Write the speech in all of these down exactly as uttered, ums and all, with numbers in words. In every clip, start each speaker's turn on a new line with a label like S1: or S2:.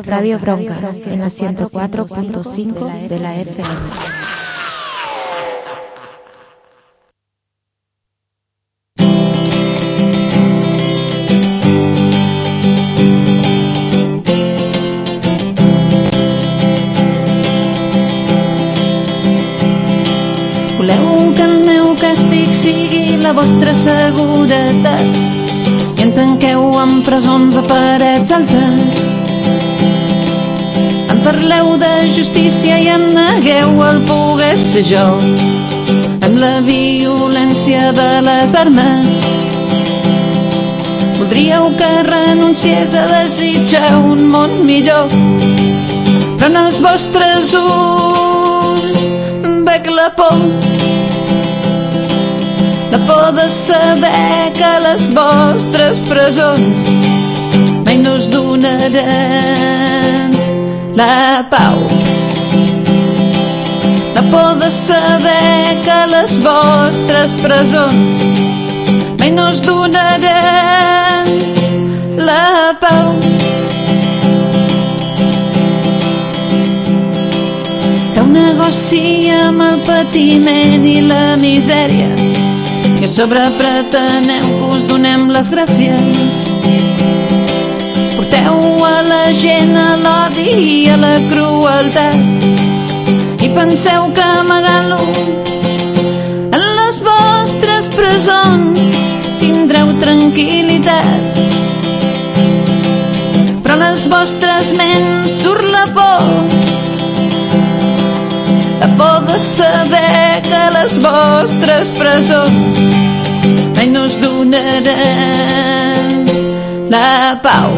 S1: Radio, Radio Bronca, en la ciento cuatro punto cinco de la F M.
S2: Voleu que el meu càstig sigui la vostra seguretat i em tanqueu en presons de parets altes. Em parleu de justícia i em negueu el poder ser jo amb la violència de les armes. Voldríeu que renunciés a desitjar un món millor, però en els vostres ulls veig la por, la por de saber que les vostres presons mai no us donaran la pau. La por de saber que les vostres presons mai no us donaran la pau. Feu negoci amb el patiment i la misèria i a sobre preteneu que us donem les gràcies. Porteu a la gent a l'odi i a la crueltat i penseu que amagant-lo en les vostres presons tindreu tranquil·litat, però a les vostres ments surt la por, la por de saber que les vostres presons mai no us donaran la pau.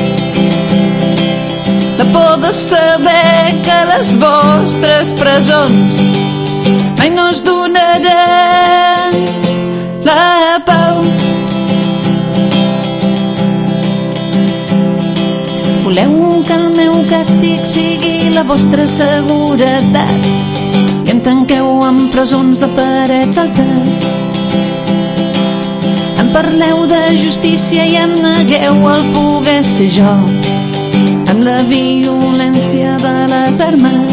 S2: La por de saber que les vostres presons mai no us donaran la pau. Voleu que el meu càstig sigui la vostra seguretat i em tanqueu en presons de parets altes. Em parleu de justícia i em negueu el poder ser jo amb la violència de les armes.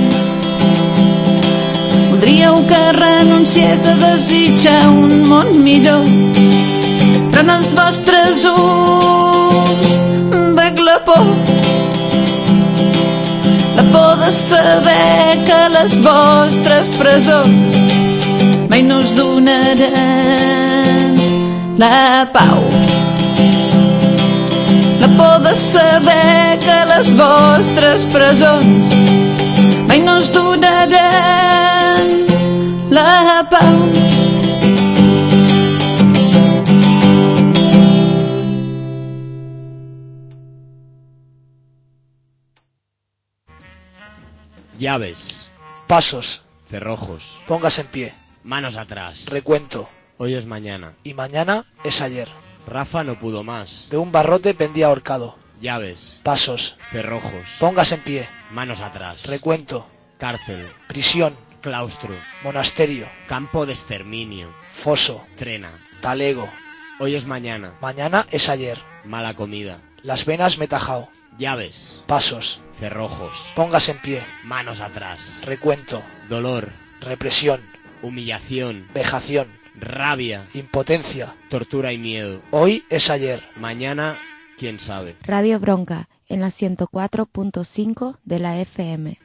S2: Voldríeu que renunciés a desitjar un món millor, però en els vostres ulls veig la por, la por de saber que les vostres presons mai no us donaran la pau. La por de saber que les vostres presons mai no us donaran la pau.
S3: Llaves.
S4: Pasos.
S3: Cerrojos.
S4: Póngase en pie.
S3: Manos atrás.
S4: Recuento.
S3: Hoy es mañana.
S4: Y mañana es ayer.
S3: Rafa no pudo más.
S4: De un barrote pendía ahorcado.
S3: Llaves.
S4: Pasos.
S3: Cerrojos.
S4: Póngase en pie.
S3: Manos atrás.
S4: Recuento.
S3: Cárcel.
S4: Prisión.
S3: Claustro.
S4: Monasterio.
S3: Campo de exterminio.
S4: Foso.
S3: Trena.
S4: Talego.
S3: Hoy es mañana.
S4: Mañana es ayer.
S3: Mala comida.
S4: Las venas me he tajao.
S3: Llaves.
S4: Pasos.
S3: Cerrojos.
S4: Póngase en pie.
S3: Manos atrás.
S4: Recuento.
S3: Dolor.
S4: Represión.
S3: Humillación.
S4: Vejación.
S3: Rabia.
S4: Impotencia.
S3: Tortura y miedo.
S4: Hoy es ayer.
S3: Mañana, quién sabe.
S1: Radio Bronca, en la ciento cuatro punto cinco de la F M.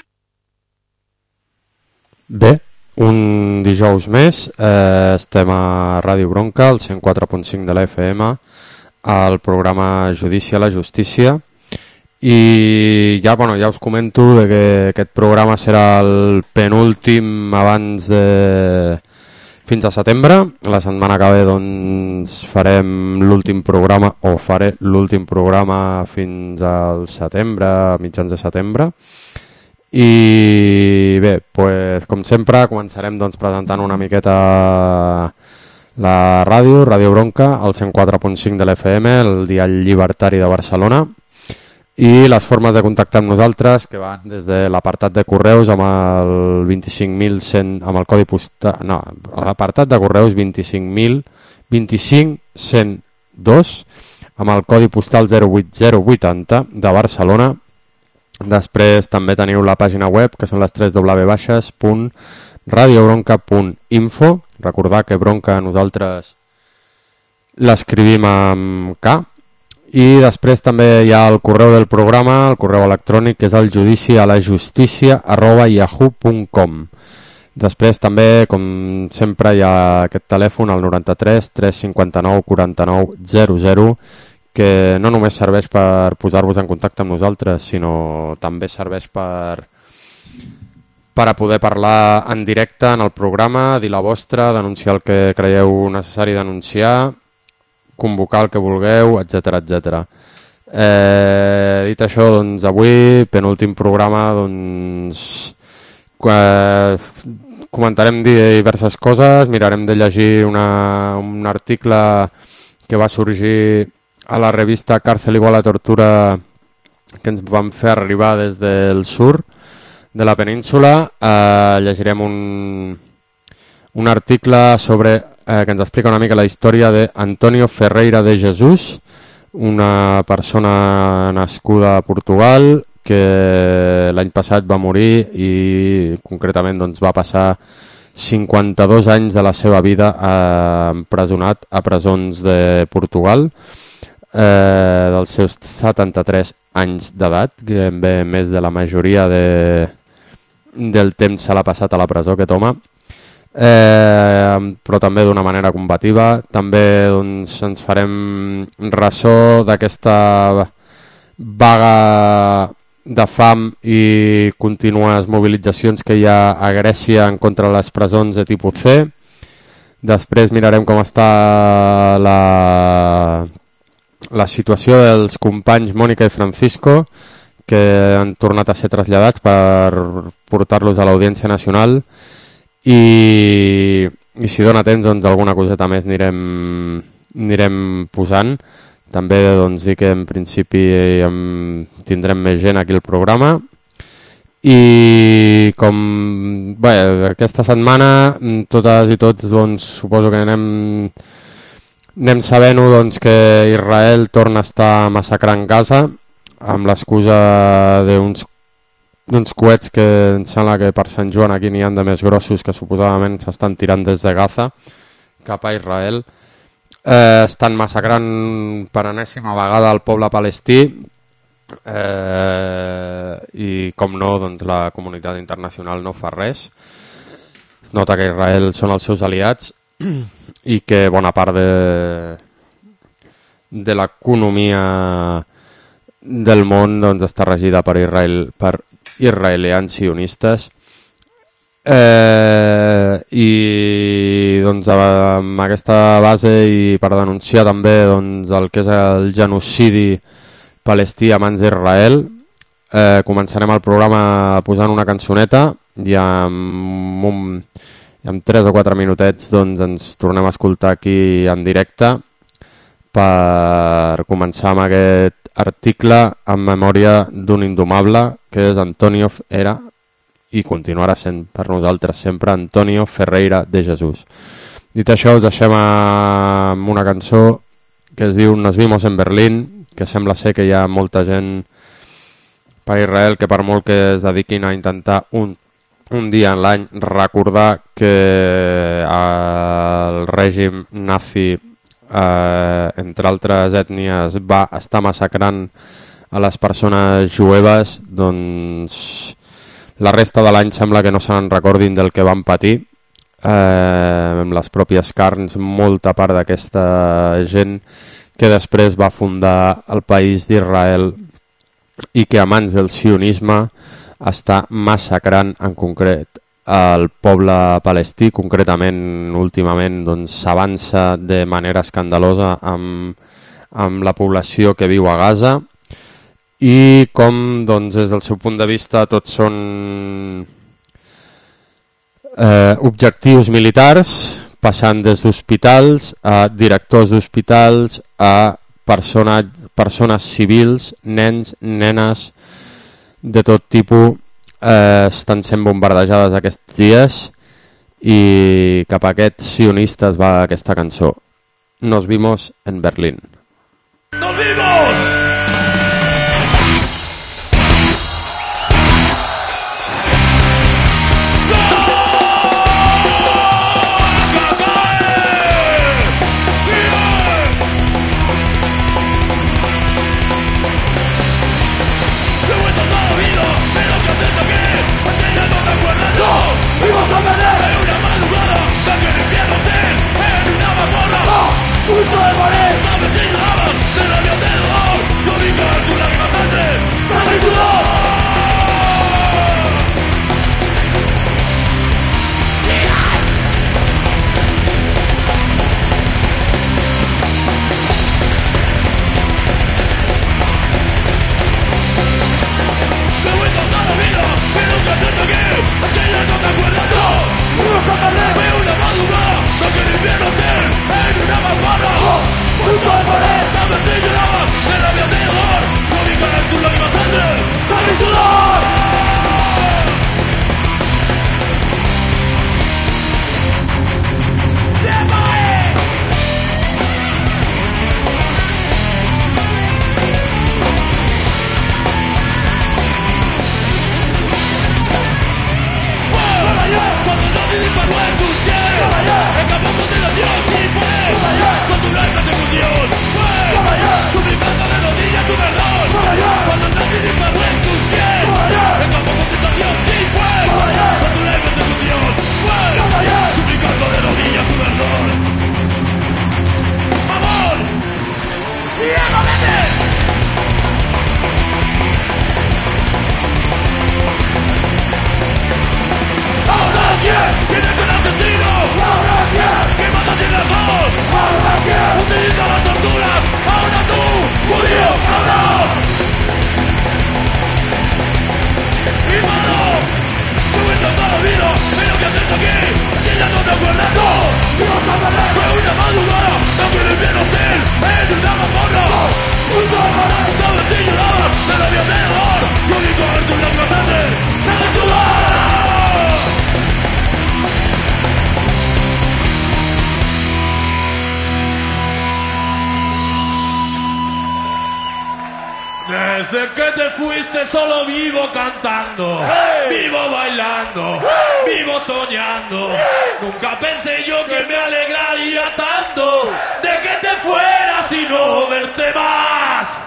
S5: Bé, un dijous més, eh, estem a Ràdio Bronca, al cent quatre punt cinc de la F M, al programa Judici a la Justícia, i ja, bueno, ja us comento de que aquest programa serà el penúltim abans de... fins a setembre. La setmana que ve doncs farem l'últim programa, o faré l'últim programa fins al setembre, mitjans de setembre. I bé, pues, com sempre començarem doncs, presentant una miqueta la ràdio, Ràdio Bronca, al cent quatre punt cinc de l'F M, el diari llibertari de Barcelona, i les formes de contactar amb nosaltres, que van des de l'apartat de correus amb el vint-i-cinc mil cent, amb el codi postal, no, l'apartat de correus vint-i-cinc mil vint-i-cinc cent dos, amb el codi postal zero vuit zero vuitanta de Barcelona, Després també teniu la pàgina web, que són les tres w baixes punt radiobronca punt info. Recordar que bronca nosaltres l'escrivim amb K. I després també hi ha el correu del programa, el correu electrònic, que és el judici a la justícia arroba yahoo punt com. Després també, com sempre, hi ha aquest telèfon, el noranta-tres tres cinquanta-nou quaranta-nou zero zero, que no només serveix per posar-vos en contacte amb nosaltres, sinó també serveix per, per a poder parlar en directe en el programa, dir la vostra, denunciar el que creieu necessari denunciar, convocar el que vulgueu, etcètera, etcètera. Eh, dit això, doncs avui, penúltim programa, doncs eh, comentarem diverses coses, mirarem de llegir una, un article que va sorgir a la revista Càrcel igual a tortura, que ens van fer arribar des del sur de la península. Eh, llegirem un, un article sobre eh, que ens explica una mica la història d'Antonio Ferreira de Jesús, una persona nascuda a Portugal que l'any passat va morir i concretament doncs, va passar cinquanta-dos anys de la seva vida eh, empresonat a presons de Portugal, eh, dels seus setanta-tres anys d'edat, que bé més de la majoria de, del temps se l'ha passat a la presó aquest home. Eh, però també d'una manera combativa. També doncs, ens farem ressò d'aquesta vaga de fam i contínues mobilitzacions que hi ha a Grècia en contra de les presons de tipus C. Després mirarem com està la, la situació dels companys Mònica i Francisco, que han tornat a ser traslladats per portar-los a l'Audiència Nacional. I, i si dona temps, doncs, alguna coseta més anirem, anirem posant. També doncs, dir que en principi em, tindrem més gent aquí al programa. I com bé, aquesta setmana, totes i tots, doncs, suposo que anem, anem sabent-ho, doncs, que Israel torna a estar massacrant Gaza amb l'excusa d'uns d'uns coets que em sembla que per Sant Joan aquí n'hi ha de més grossos, que suposadament s'estan tirant des de Gaza cap a Israel. Eh, estan massacrant per enèsima vegada el poble palestí eh, i com no, doncs, la comunitat internacional no fa res. Es nota que Israel són els seus aliats i que bona part de, de l'economia del món doncs, està regida per Israel, per israelians sionistes. Eh, i doncs, amb aquesta base i per denunciar també doncs, el que és el genocidi palestí a mans d'Israel, eh, començarem el programa posant una cançoneta i amb, un, i amb tres o quatre minutets doncs, ens tornem a escoltar aquí en directe per començar amb aquest article en memòria d'un indomable que és Antonio era i continuarà sent per nosaltres sempre Antonio Ferreira de Jesús. Dit això, us deixem amb una cançó que es diu Nos vimos en Berlín, que sembla ser que hi ha molta gent per Israel que per molt que es dediquin a intentar un, un dia en l'any recordar que el règim nazi Eh, entre altres ètnies va estar massacrant a les persones jueves, doncs la resta de l'any sembla que no se'n recordin del que van patir eh, amb les pròpies carns molta part d'aquesta gent que després va fundar el país d'Israel i que a mans del sionisme està massacrant en concret el poble palestí. Concretament, últimament, doncs, s'avança de manera escandalosa amb, amb la població que viu a Gaza i com, doncs, des del seu punt de vista tots són eh, objectius militars, passant des d'hospitals a directors d'hospitals a persones, persones civils, nens, nenes de tot tipus. Eh, estan sent bombardejades aquests dies i cap a aquests sionistes va aquesta cançó. Nos vimos en Berlín. ¡Nos vimos!
S6: Desde que te fuiste solo vivo cantando, vivo bailando, vivo soñando. Nunca pensé yo que me alegraría tanto de que te fueras y no verte más.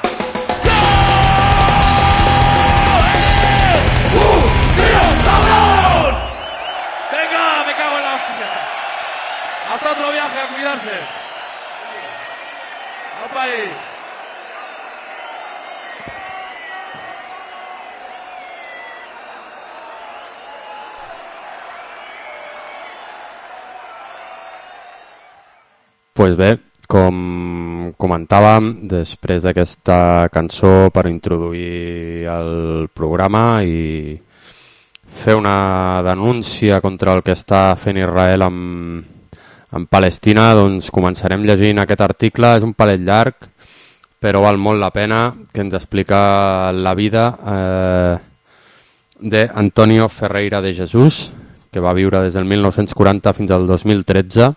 S6: Venga, me cago en la hostia. Hasta otro viaje, a cuidarse. ¡Opa ahí!
S5: Pues bé, com comentàvem, després d'aquesta cançó per introduir el programa i fer una denúncia contra el que està fent Israel amb, amb Palestina, doncs començarem llegint aquest article. És un palet llarg, però val molt la pena, que ens explica la vida eh, d'Antonio Ferreira de Jesús, que va viure des del mil nou-cents quaranta fins al dos mil tretze,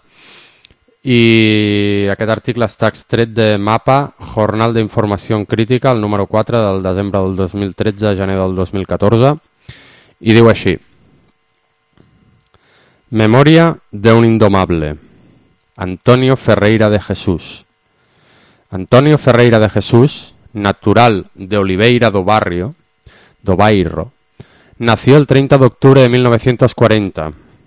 S5: i aquest article està extret de Mapa, Jornal d'Informació Crítica, el número quatre del desembre del dos mil tretze a gener del dos mil catorze, i diu així: Memoria de un indomable, Antonio Ferreira de Jesús. Antonio Ferreira de Jesús, natural de Oliveira do Barrio, do Bairro, nació el treinta de octubre de mil novecientos cuarenta.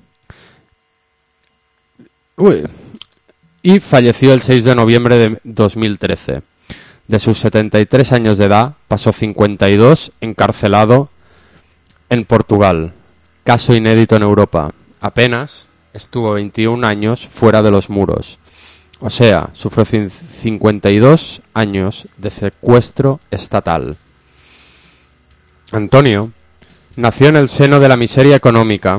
S5: Uy... y falleció el seis de noviembre de dos mil trece. De sus setenta y tres años de edad, pasó cincuenta y dos encarcelado en Portugal. Caso inédito en Europa. Apenas estuvo veintiún años fuera de los muros. O sea, sufrió cincuenta y dos años de secuestro estatal. Antonio nació en el seno de la miseria económica,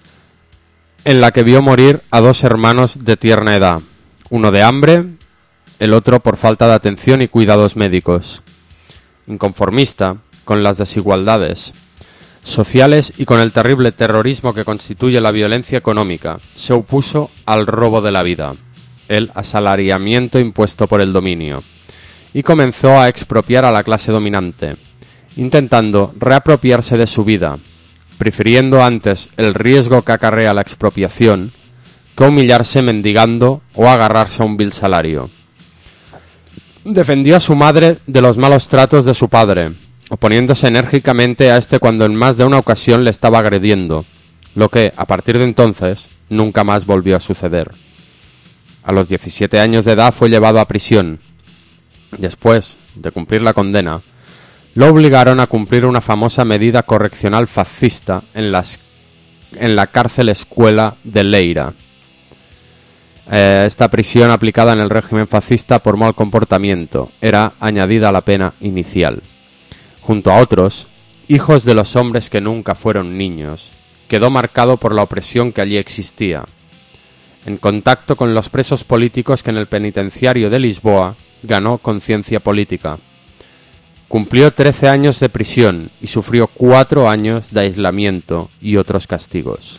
S5: en la que vio morir a dos hermanos de tierna edad. Uno de hambre, el otro por falta de atención y cuidados médicos. Inconformista con las desigualdades sociales y con el terrible terrorismo que constituye la violencia económica, se opuso al robo de la vida, el asalariamiento impuesto por el dominio, y comenzó a expropiar a la clase dominante, intentando reapropiarse de su vida, prefiriendo antes el riesgo que acarrea la expropiación que humillarse mendigando o agarrarse a un vil salario. Defendió a su madre de los malos tratos de su padre, oponiéndose enérgicamente a este cuando en más de una ocasión le estaba agrediendo, lo que, a partir de entonces, nunca más volvió a suceder. A los diecisiete años de edad fue llevado a prisión. Después de cumplir la condena, lo obligaron a cumplir una famosa medida correccional fascista en, las, en la cárcel escuela de Leira. Eh, esta prisión aplicada en el régimen fascista por mal comportamiento era añadida a la pena inicial. Junto a otros, hijos de los hombres que nunca fueron niños, quedó marcado por la opresión que allí existía. En contacto con los presos políticos que en el penitenciario de Lisboa ganó conciencia política. Cumplió trece años de prisión y sufrió cuatro años de aislamiento y otros castigos.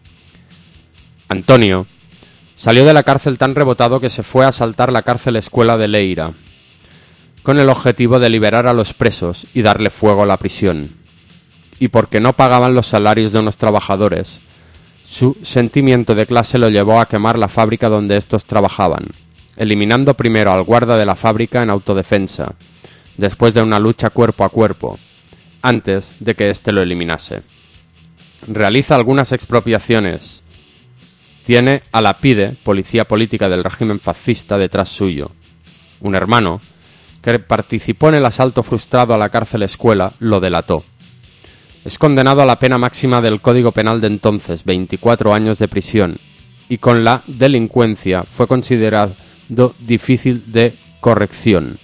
S5: Antonio salió de la cárcel tan rebotado que se fue a asaltar la cárcel escuela de Leira, con el objetivo de liberar a los presos y darle fuego a la prisión. Y porque no pagaban los salarios de unos trabajadores, su sentimiento de clase lo llevó a quemar la fábrica donde estos trabajaban, eliminando primero al guarda de la fábrica en autodefensa, después de una lucha cuerpo a cuerpo, antes de que éste lo eliminase. Realiza algunas expropiaciones. Tiene a la PIDE, policía política del régimen fascista, detrás suyo. Un hermano, que participó en el asalto frustrado a la cárcel escuela, lo delató. Es condenado a la pena máxima del Código Penal de entonces, veinticuatro años de prisión, y con la delincuencia fue considerado difícil de corrección.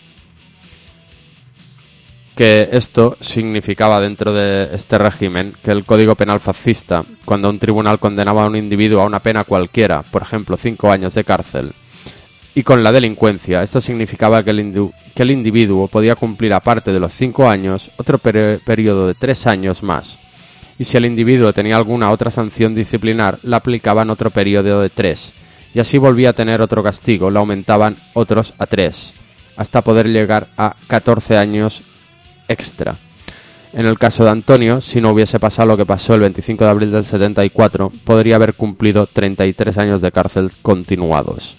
S5: Que esto significaba dentro de este régimen que el Código Penal fascista, cuando un tribunal condenaba a un individuo a una pena cualquiera, por ejemplo cinco años de cárcel, y con la delincuencia, esto significaba que el, indu- que el individuo podía cumplir aparte de los cinco años otro peri- periodo de tres años más, y si el individuo tenía alguna otra sanción disciplinar, le aplicaban otro periodo de tres, y así volvía a tener otro castigo, le aumentaban otros a tres, hasta poder llegar a catorce años extra. En el caso de Antonio, si no hubiese pasado lo que pasó el veinticinco de abril del setenta y cuatro, podría haber cumplido treinta y tres años de cárcel continuados.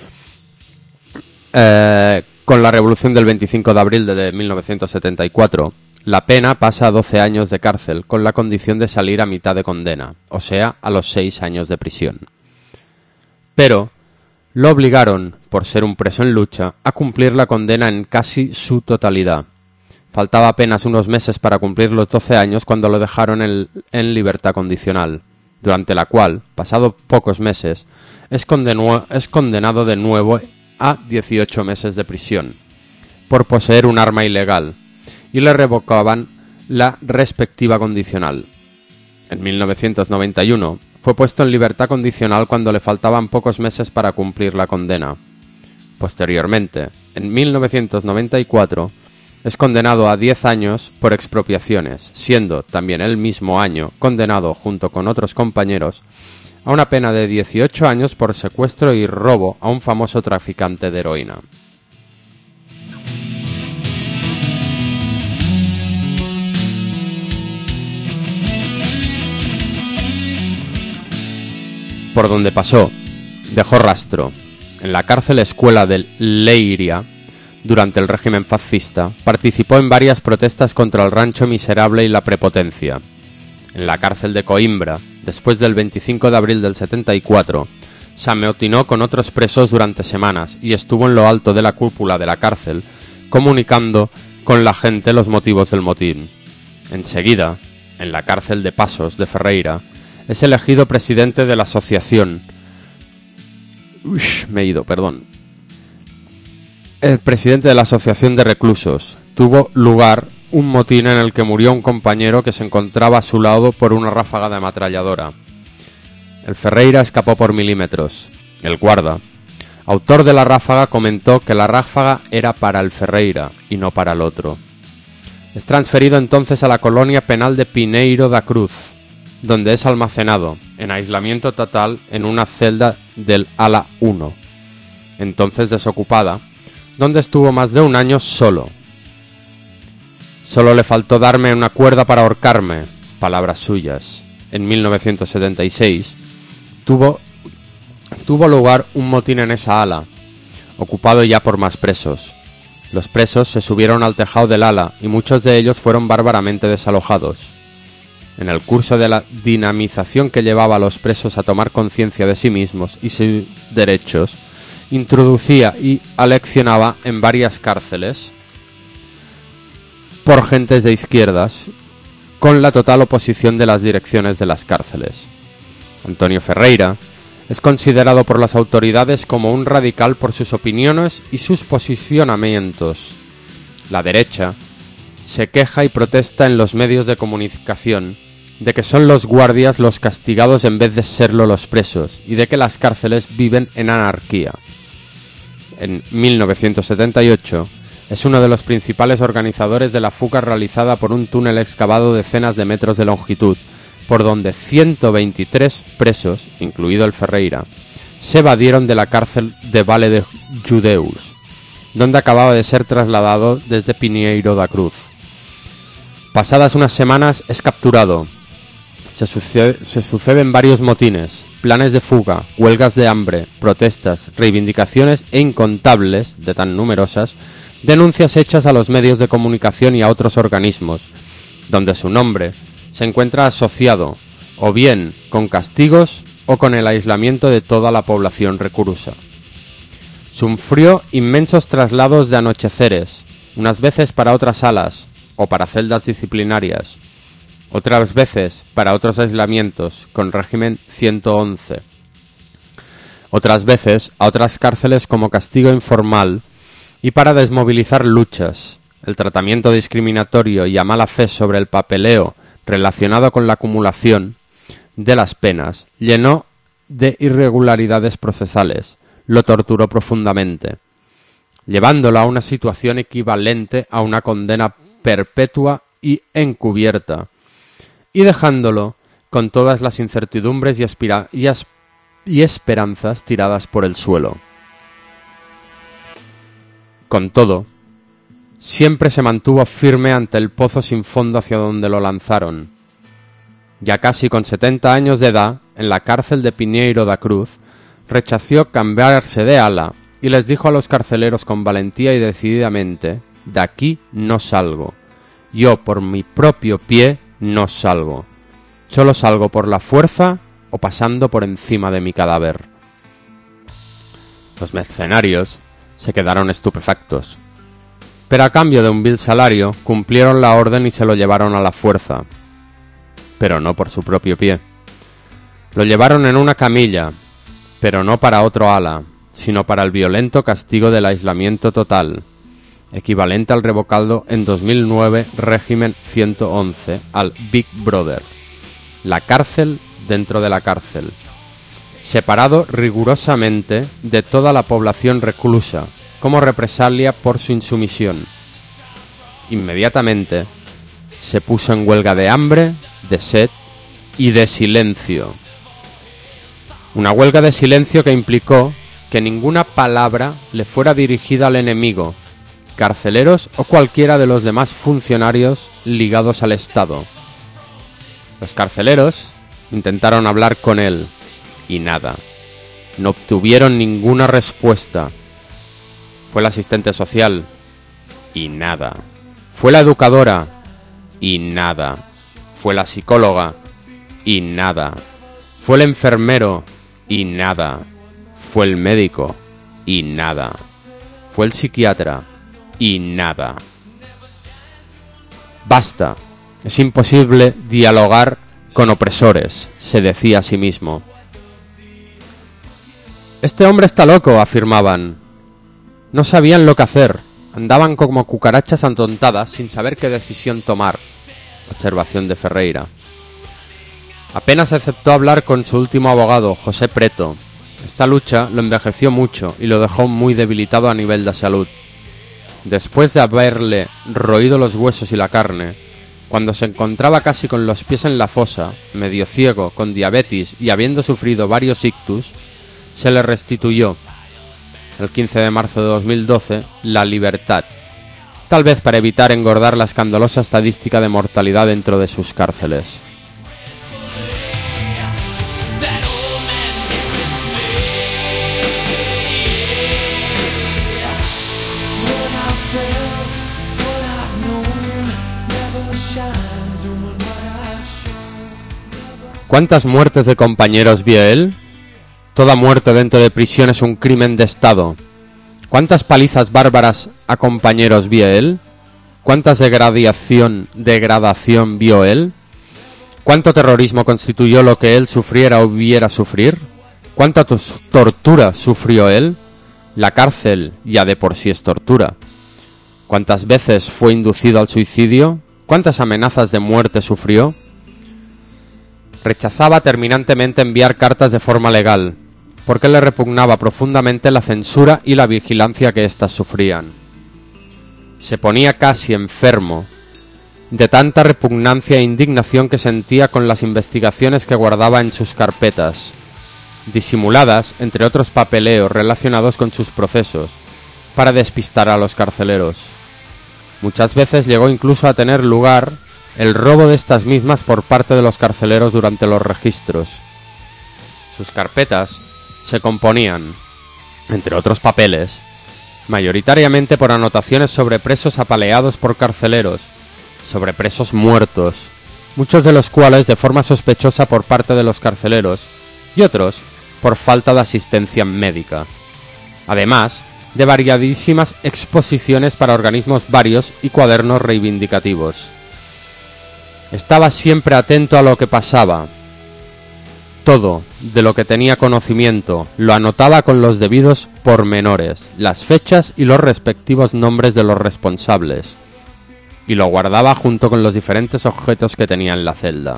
S5: Eh, con la revolución del veinticinco de abril de mil novecientos setenta y cuatro, la pena pasa a doce años de cárcel, con la condición de salir a mitad de condena, o sea, a los seis años de prisión. Pero lo obligaron, por ser un preso en lucha, a cumplir la condena en casi su totalidad. Faltaba apenas unos meses para cumplir los doce años cuando lo dejaron en, en libertad condicional, durante la cual, pasado pocos meses, es, condenó, es condenado de nuevo a dieciocho meses de prisión, por poseer un arma ilegal, y le revocaban la respectiva condicional. En mil novecientos noventa y uno fue puesto en libertad condicional cuando le faltaban pocos meses para cumplir la condena. Posteriormente, en mil novecientos noventa y cuatro, es condenado a diez años por expropiaciones, siendo también el mismo año condenado junto con otros compañeros a una pena de dieciocho años por secuestro y robo a un famoso traficante de heroína. Por donde pasó, dejó rastro. En la cárcel escuela de Leiria, durante el régimen fascista, participó en varias protestas contra el rancho miserable y la prepotencia. En la cárcel de Coimbra, después del veinticinco de abril del setenta y cuatro, se amotinó con otros presos durante semanas y estuvo en lo alto de la cúpula de la cárcel, comunicando con la gente los motivos del motín. Enseguida, en la cárcel de Pasos de Ferreira, es elegido presidente de la asociación. Ush, me he ido, perdón. El presidente de la asociación de reclusos. Tuvo lugar un motín en el que murió un compañero que se encontraba a su lado por una ráfaga de ametralladora. El Ferreira escapó por milímetros. El guarda, autor de la ráfaga, comentó que la ráfaga era para el Ferreira y no para el otro. Es transferido entonces a la colonia penal de Pineiro da Cruz, donde es almacenado, en aislamiento total, en una celda del ala uno, entonces desocupada, donde estuvo más de un año solo. Solo le faltó darme una cuerda para ahorcarme, palabras suyas. En mil novecientos setenta y seis tuvo, tuvo lugar un motín en esa ala, ocupado ya por más presos. Los presos se subieron al tejado del ala y muchos de ellos fueron bárbaramente desalojados. En el curso de la dinamización que llevaba a los presos a tomar conciencia de sí mismos y sus derechos, introducía y aleccionaba en varias cárceles por gentes de izquierdas, con la total oposición de las direcciones de las cárceles. Antonio Ferreira es considerado por las autoridades como un radical por sus opiniones y sus posicionamientos. La derecha se queja y protesta en los medios de comunicación de que son los guardias los castigados en vez de serlo los presos y de que las cárceles viven en anarquía. En mil novecientos setenta y ocho es uno de los principales organizadores de la fuga realizada por un túnel excavado decenas de metros de longitud, por donde ciento veintitrés presos, incluido el Ferreira, se evadieron de la cárcel de Vale de Judeus, donde acababa de ser trasladado desde Pineiro da Cruz. Pasadas unas semanas es capturado. Se, sucede, se suceden varios motines, planes de fuga, huelgas de hambre, protestas, reivindicaciones e incontables, de tan numerosas, denuncias hechas a los medios de comunicación y a otros organismos, donde su nombre se encuentra asociado o bien con castigos o con el aislamiento de toda la población reclusa. Sufrió inmensos traslados de anocheceres, unas veces para otras salas o para celdas disciplinarias, otras veces para otros aislamientos con régimen ciento once, otras veces a otras cárceles como castigo informal y para desmovilizar luchas. El tratamiento discriminatorio y a mala fe sobre el papeleo relacionado con la acumulación de las penas llenó de irregularidades procesales, lo torturó profundamente, llevándolo a una situación equivalente a una condena perpetua y encubierta, y dejándolo con todas las incertidumbres y, aspira- y, as- y esperanzas tiradas por el suelo. Con todo, siempre se mantuvo firme ante el pozo sin fondo hacia donde lo lanzaron. Ya casi con setenta años de edad, en la cárcel de Pinheiro da Cruz, rechazó cambiarse de ala y les dijo a los carceleros con valentía y decididamente: «De aquí no salgo. Yo por mi propio pie no salgo. Solo salgo por la fuerza o pasando por encima de mi cadáver». Los mercenarios se quedaron estupefactos, pero a cambio de un vil salario cumplieron la orden y se lo llevaron a la fuerza, pero no por su propio pie. Lo llevaron en una camilla, pero no para otro ala, sino para el violento castigo del aislamiento total, equivalente al revocado en dos mil nueve régimen ciento once, al Big Brother, la cárcel dentro de la cárcel, separado rigurosamente de toda la población reclusa, como represalia por su insumisión. Inmediatamente se puso en huelga de hambre, de sed y de silencio. Una huelga de silencio que implicó que ninguna palabra le fuera dirigida al enemigo, carceleros o cualquiera de los demás funcionarios ligados al Estado. Los carceleros intentaron hablar con él y nada. No obtuvieron ninguna respuesta. Fue la asistente social y nada. Fue la educadora y nada. Fue la psicóloga y nada. Fue el enfermero y nada. Fue el médico y nada. Fue el psiquiatra y nada. Basta. Es imposible dialogar con opresores, se decía a sí mismo. Este hombre está loco, afirmaban. No sabían lo que hacer. Andaban como cucarachas atontadas sin saber qué decisión tomar. Observación de Ferreira. Apenas aceptó hablar con su último abogado, José Preto. Esta lucha lo envejeció mucho y lo dejó muy debilitado a nivel de salud. Después de haberle roído los huesos y la carne, cuando se encontraba casi con los pies en la fosa, medio ciego, con diabetes y habiendo sufrido varios ictus, se le restituyó, el quince de marzo de dos mil doce, la libertad, tal vez para evitar engordar la escandalosa estadística de mortalidad dentro de sus cárceles. ¿Cuántas muertes de compañeros vio él? Toda muerte dentro de prisión es un crimen de Estado. ¿Cuántas palizas bárbaras a compañeros vio él? ¿Cuántas degradación, degradación vio él? ¿Cuánto terrorismo constituyó lo que él sufriera o viera sufrir? ¿Cuánta tortura sufrió él? La cárcel ya de por sí es tortura. ¿Cuántas veces fue inducido al suicidio? ¿Cuántas amenazas de muerte sufrió? Rechazaba terminantemente enviar cartas de forma legal, porque le repugnaba profundamente la censura y la vigilancia que éstas sufrían. Se ponía casi enfermo de tanta repugnancia e indignación que sentía con las investigaciones que guardaba en sus carpetas, disimuladas entre otros papeleos relacionados con sus procesos, para despistar a los carceleros. Muchas veces llegó incluso a tener lugar el robo de estas mismas por parte de los carceleros durante los registros. Sus carpetas se componían, entre otros papeles, mayoritariamente por anotaciones sobre presos apaleados por carceleros, sobre presos muertos, muchos de los cuales de forma sospechosa por parte de los carceleros y otros por falta de asistencia médica. Además de variadísimas exposiciones para organismos varios y cuadernos reivindicativos. Estaba siempre atento a lo que pasaba. Todo de lo que tenía conocimiento lo anotaba con los debidos pormenores, las fechas y los respectivos nombres de los responsables, y lo guardaba junto con los diferentes objetos que tenía en la celda.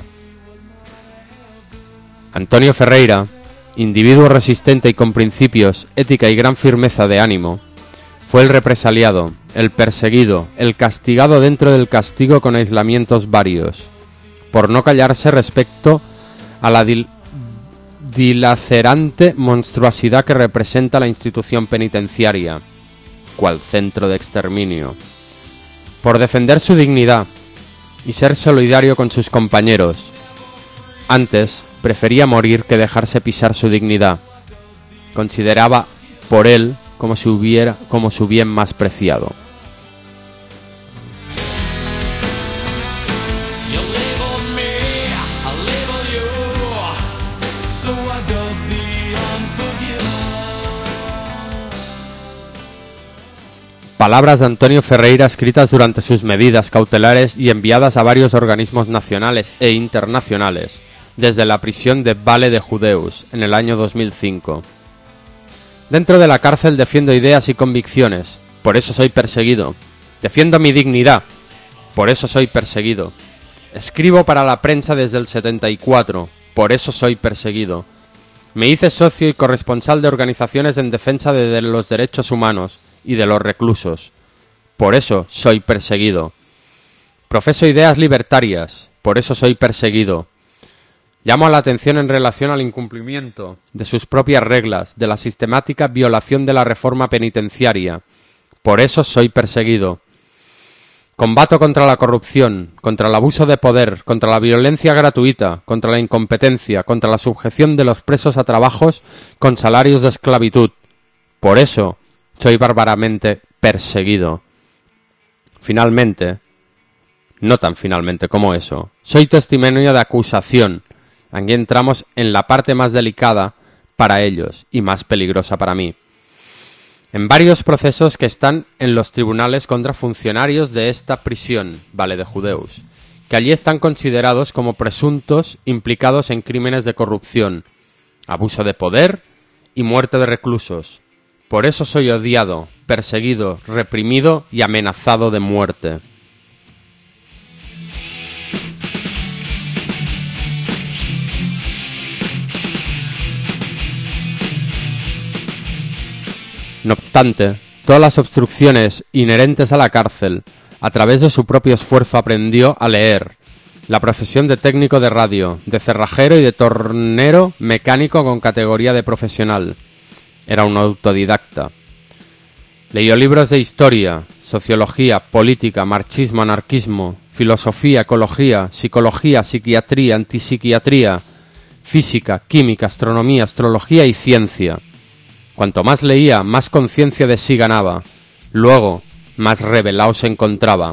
S5: Antonio Ferreira, individuo resistente y con principios, ética y gran firmeza de ánimo, fue el represaliado, el perseguido, el castigado dentro del castigo con aislamientos varios, por no callarse respecto a la dil- dilacerante monstruosidad que representa la institución penitenciaria, cual centro de exterminio, por defender su dignidad y ser solidario con sus compañeros. Antes prefería morir que dejarse pisar su dignidad. Consideraba por él como si hubiera, como su bien más preciado. Palabras de Antonio Ferreira escritas durante sus medidas cautelares y enviadas a varios organismos nacionales e internacionales desde la prisión de Vale de Judeus en el año dos mil cinco. Dentro de la cárcel defiendo ideas y convicciones, por eso soy perseguido. Defiendo mi dignidad, por eso soy perseguido. Escribo para la prensa desde el setenta y cuatro, por eso soy perseguido. Me hice socio y corresponsal de organizaciones en defensa de los derechos humanos y de los reclusos. Por eso soy perseguido. Profeso ideas libertarias. Por eso soy perseguido. Llamo a la atención en relación al incumplimiento de sus propias reglas, de la sistemática violación de la reforma penitenciaria. Por eso soy perseguido. Combato contra la corrupción, contra el abuso de poder, contra la violencia gratuita, contra la incompetencia, contra la sujeción de los presos a trabajos con salarios de esclavitud. Por eso soy bárbaramente perseguido. Finalmente, no tan finalmente como eso, soy testimonio de acusación. Aquí entramos en la parte más delicada para ellos y más peligrosa para mí. En varios procesos que están en los tribunales contra funcionarios de esta prisión, Vale de Judeus, que allí están considerados como presuntos implicados en crímenes de corrupción, abuso de poder y muerte de reclusos. Por eso soy odiado, perseguido, reprimido y amenazado de muerte. No obstante, todas las obstrucciones inherentes a la cárcel, a través de su propio esfuerzo aprendió a leer la profesión de técnico de radio, de cerrajero y de tornero mecánico con categoría de profesional. Era un autodidacta. Leyó libros de historia, sociología, política, marxismo, anarquismo, filosofía, ecología, psicología, psiquiatría, antipsiquiatría, física, química, astronomía, astrología y ciencia. Cuanto más leía, más conciencia de sí ganaba. Luego, más revelado se encontraba.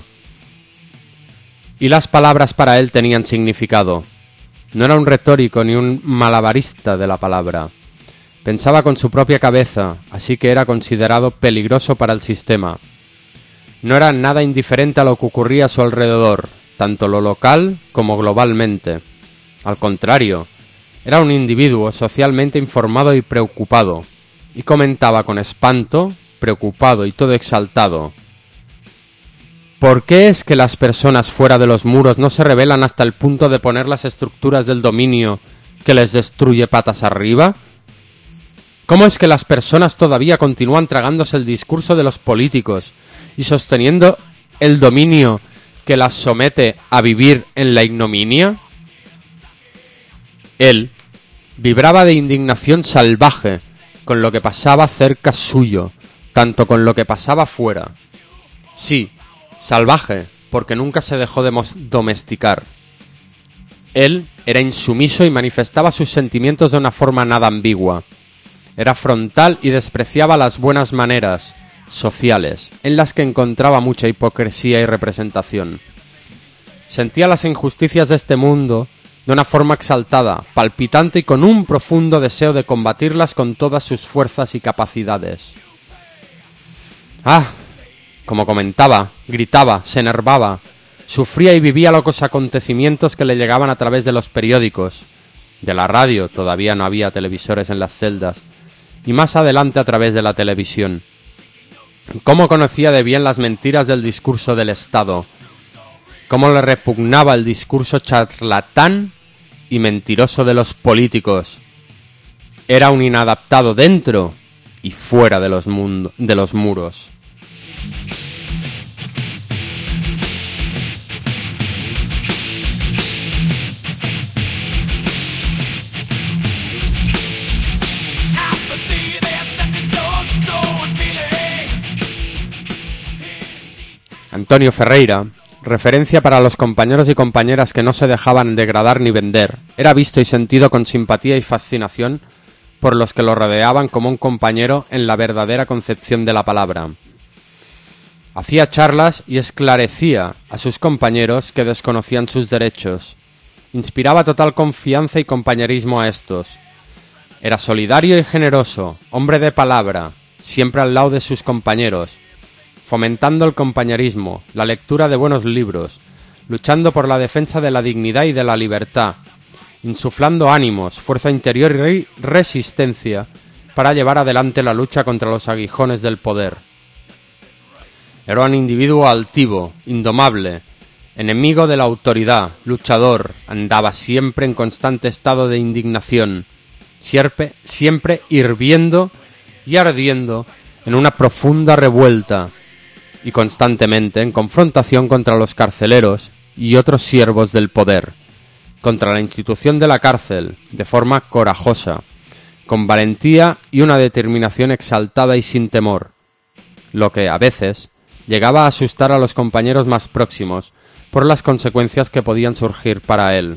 S5: Y las palabras para él tenían significado. No era un retórico ni un malabarista de la palabra. Pensaba con su propia cabeza, así que era considerado peligroso para el sistema. No era nada indiferente a lo que ocurría a su alrededor, tanto lo local como globalmente. Al contrario, era un individuo socialmente informado y preocupado, y comentaba con espanto, preocupado y todo exaltado: ¿por qué es que las personas fuera de los muros no se rebelan hasta el punto de poner las estructuras del dominio que les destruye patas arriba? ¿Cómo es que las personas todavía continúan tragándose el discurso de los políticos y sosteniendo el dominio que las somete a vivir en la ignominia? Él vibraba de indignación salvaje con lo que pasaba cerca suyo, tanto con lo que pasaba fuera. Sí, salvaje, porque nunca se dejó de domesticar. Él era insumiso y manifestaba sus sentimientos de una forma nada ambigua. Era frontal y despreciaba las buenas maneras sociales, en las que encontraba mucha hipocresía y representación. Sentía las injusticias de este mundo de una forma exaltada, palpitante y con un profundo deseo de combatirlas con todas sus fuerzas y capacidades. Ah, como comentaba, gritaba, se enervaba, sufría y vivía los acontecimientos que le llegaban a través de los periódicos, de la radio, todavía no había televisores en las celdas, y más adelante a través de la televisión. Cómo conocía de bien las mentiras del discurso del Estado, cómo le repugnaba el discurso charlatán y mentiroso de los políticos. Era un inadaptado dentro y fuera de los, mundo, de los muros. Antonio Ferreira, referencia para los compañeros y compañeras que no se dejaban degradar ni vender, era visto y sentido con simpatía y fascinación por los que lo rodeaban como un compañero en la verdadera concepción de la palabra. Hacía charlas y esclarecía a sus compañeros que desconocían sus derechos. Inspiraba total confianza y compañerismo a estos. Era solidario y generoso, hombre de palabra, siempre al lado de sus compañeros, fomentando el compañerismo, la lectura de buenos libros, luchando por la defensa de la dignidad y de la libertad, insuflando ánimos, fuerza interior y resistencia para llevar adelante la lucha contra los aguijones del poder. Era un individuo altivo, indomable, enemigo de la autoridad, luchador, andaba siempre en constante estado de indignación, siempre, siempre hirviendo y ardiendo en una profunda revuelta y constantemente en confrontación contra los carceleros y otros siervos del poder, contra la institución de la cárcel, de forma corajosa, con valentía y una determinación exaltada y sin temor, lo que, a veces, llegaba a asustar a los compañeros más próximos por las consecuencias que podían surgir para él.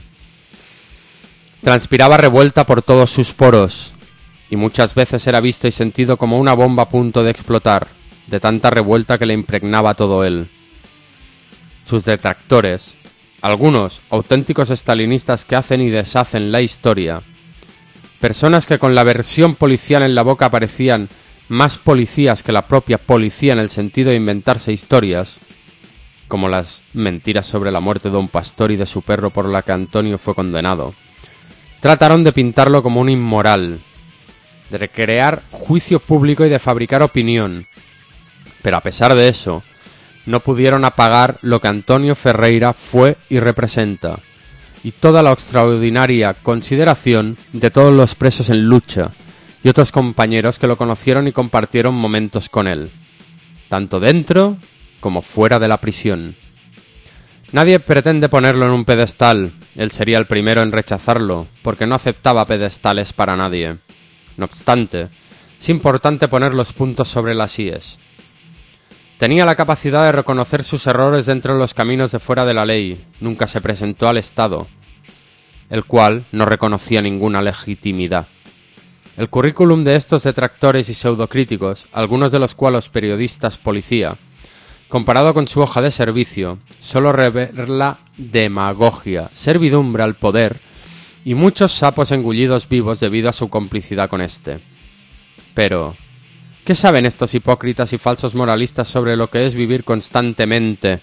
S5: Transpiraba revuelta por todos sus poros, y muchas veces era visto y sentido como una bomba a punto de explotar, de tanta revuelta que le impregnaba todo él. Sus detractores, algunos auténticos estalinistas que hacen y deshacen la historia, personas que con la versión policial en la boca parecían más policías que la propia policía en el sentido de inventarse historias, como las mentiras sobre la muerte de un pastor y de su perro por la que Antonio fue condenado, trataron de pintarlo como un inmoral, de recrear juicio público y de fabricar opinión, pero a pesar de eso, no pudieron apagar lo que Antonio Ferreira fue y representa, y toda la extraordinaria consideración de todos los presos en lucha y otros compañeros que lo conocieron y compartieron momentos con él, tanto dentro como fuera de la prisión. Nadie pretende ponerlo en un pedestal, él sería el primero en rechazarlo, porque no aceptaba pedestales para nadie. No obstante, es importante poner los puntos sobre las íes. Tenía la capacidad de reconocer sus errores dentro de los caminos de fuera de la ley, nunca se presentó al Estado, el cual no reconocía ninguna legitimidad. El currículum de estos detractores y pseudocríticos, algunos de los cuales periodistas policía, comparado con su hoja de servicio, solo revela demagogia, servidumbre al poder y muchos sapos engullidos vivos debido a su complicidad con este. Pero, ¿qué saben estos hipócritas y falsos moralistas sobre lo que es vivir constantemente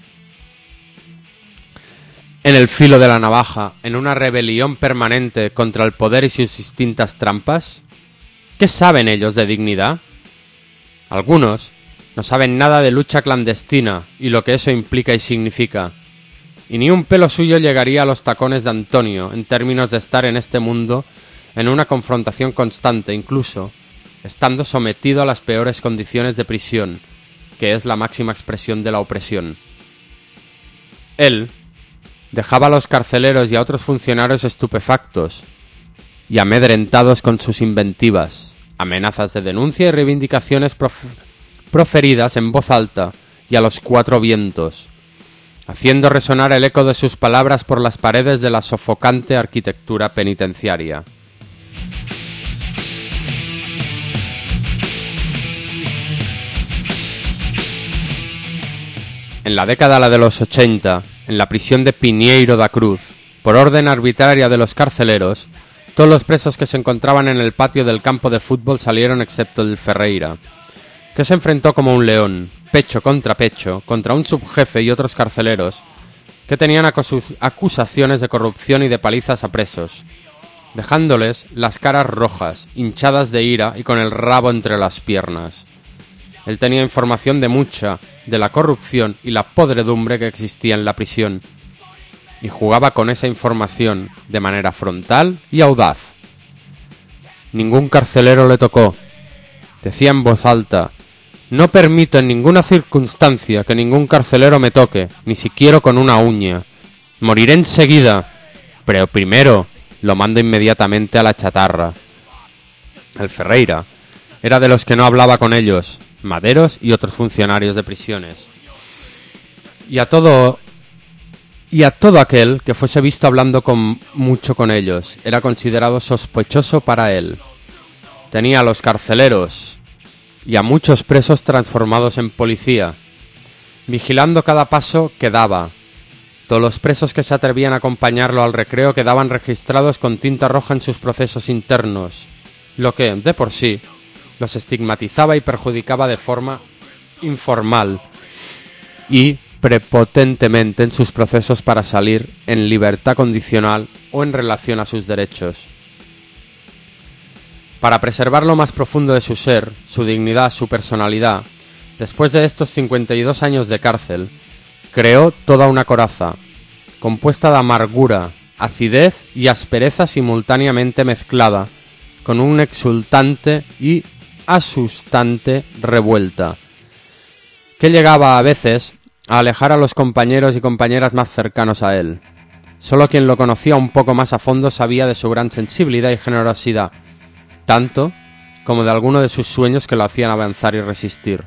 S5: en el filo de la navaja, en una rebelión permanente contra el poder y sus distintas trampas? ¿Qué saben ellos de dignidad? Algunos no saben nada de lucha clandestina y lo que eso implica y significa, y ni un pelo suyo llegaría a los tacones de Antonio en términos de estar en este mundo en una confrontación constante, incluso estando sometido a las peores condiciones de prisión, que es la máxima expresión de la opresión. Él dejaba a los carceleros y a otros funcionarios estupefactos y amedrentados con sus inventivas, amenazas de denuncia y reivindicaciones prof- proferidas en voz alta y a los cuatro vientos, haciendo resonar el eco de sus palabras por las paredes de la sofocante arquitectura penitenciaria. En la década de los ochenta, en la prisión de Pinheiro da Cruz, por orden arbitraria de los carceleros, todos los presos que se encontraban en el patio del campo de fútbol salieron excepto el Ferreira, que se enfrentó como un león, pecho contra pecho, contra un subjefe y otros carceleros que tenían acus- acusaciones de corrupción y de palizas a presos, dejándoles las caras rojas, hinchadas de ira y con el rabo entre las piernas. Él tenía información de mucha de la corrupción y la podredumbre que existía en la prisión, y jugaba con esa información de manera frontal y audaz. Ningún carcelero le tocó. Decía en voz alta: «No permito en ninguna circunstancia que ningún carcelero me toque, ni siquiera con una uña. Moriré enseguida, pero primero lo mando inmediatamente a la chatarra». El Ferreira era de los que no hablaba con ellos, maderos y otros funcionarios de prisiones. y a todo y a todo aquel que fuese visto hablando con mucho con ellos era considerado sospechoso para él. Tenía a los carceleros y a muchos presos transformados en policía, vigilando cada paso que daba. Todos los presos que se atrevían a acompañarlo al recreo quedaban registrados con tinta roja en sus procesos internos, lo que, de por sí, los estigmatizaba y perjudicaba de forma informal y prepotentemente en sus procesos para salir en libertad condicional o en relación a sus derechos. Para preservar lo más profundo de su ser, su dignidad, su personalidad, después de estos cincuenta y dos años de cárcel, creó toda una coraza, compuesta de amargura, acidez y aspereza simultáneamente mezclada, con una exultante y asustante revuelta, que llegaba a veces a alejar a los compañeros y compañeras más cercanos a él. Solo quien lo conocía un poco más a fondo sabía de su gran sensibilidad y generosidad, tanto como de alguno de sus sueños que lo hacían avanzar y resistir.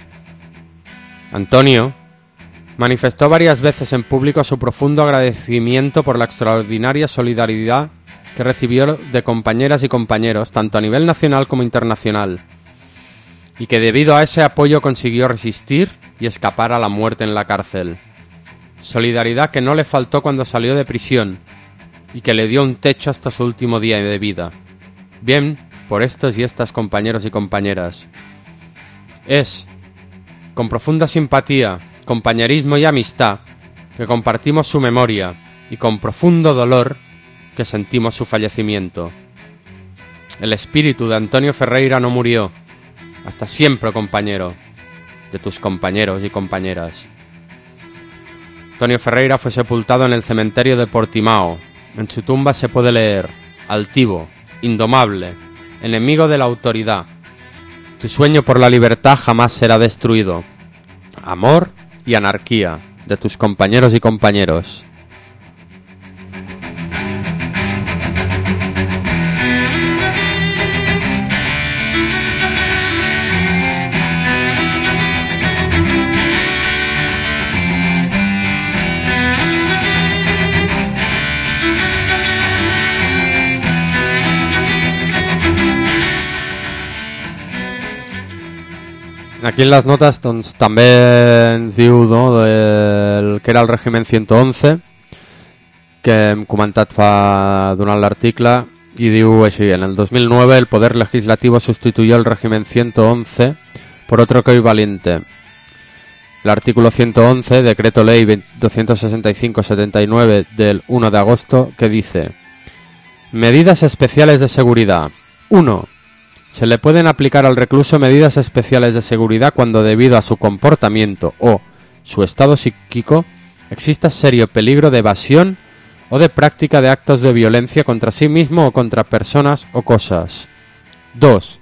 S5: Antonio manifestó varias veces en público su profundo agradecimiento por la extraordinaria solidaridad que recibió de compañeras y compañeros, tanto a nivel nacional como internacional, y que debido a ese apoyo consiguió resistir y escapar a la muerte en la cárcel. Solidaridad que no le faltó cuando salió de prisión y que le dio un techo hasta su último día de vida. Bien por estos y estas compañeros y compañeras. Es con profunda simpatía, compañerismo y amistad que compartimos su memoria y con profundo dolor que sentimos su fallecimiento. El espíritu de Antonio Ferreira no murió. Hasta siempre, compañero, de tus compañeros y compañeras. Antonio Ferreira fue sepultado en el cementerio de Portimao. En su tumba se puede leer: altivo, indomable, enemigo de la autoridad. Tu sueño por la libertad jamás será destruido. Amor y anarquía de tus compañeros y compañeros. Aquí en les notes doncs, també ens diu no, del que era el règim ciento once, que hem comentat fa durant l'article, y diu així: en el dos mil nueve el Poder Legislativo sustituyó el régimen ciento once por otro equivalente. El artículo ciento once, Decreto Ley doscientos sesenta y cinco setenta y nueve del uno de agosto, que dice: medidas especiales de seguridad. uno. Se le pueden aplicar al recluso medidas especiales de seguridad cuando, debido a su comportamiento o su estado psíquico, exista serio peligro de evasión o de práctica de actos de violencia contra sí mismo o contra personas o cosas. dos.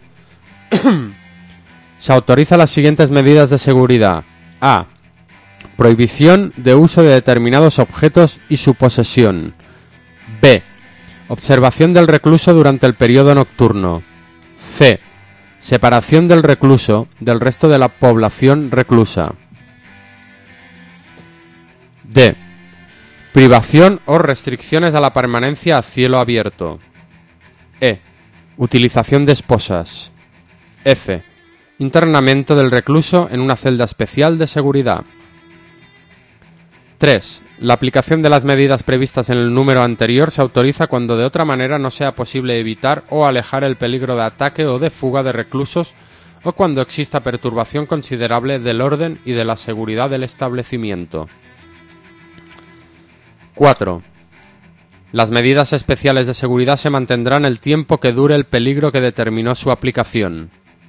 S5: Se autoriza las siguientes medidas de seguridad. A. Prohibición de uso de determinados objetos y su posesión. B. Observación del recluso durante el periodo nocturno. C. Separación del recluso del resto de la población reclusa. D. Privación o restricciones a la permanencia a cielo abierto. E. Utilización de esposas. F. Internamiento del recluso en una celda especial de seguridad. tres. La aplicación de las medidas previstas en el número anterior se autoriza cuando de otra manera no sea posible evitar o alejar el peligro de ataque o de fuga de reclusos, o cuando exista perturbación considerable del orden y de la seguridad del establecimiento. cuatro. Las medidas especiales de seguridad se mantendrán el tiempo que dure el peligro que determinó su aplicación.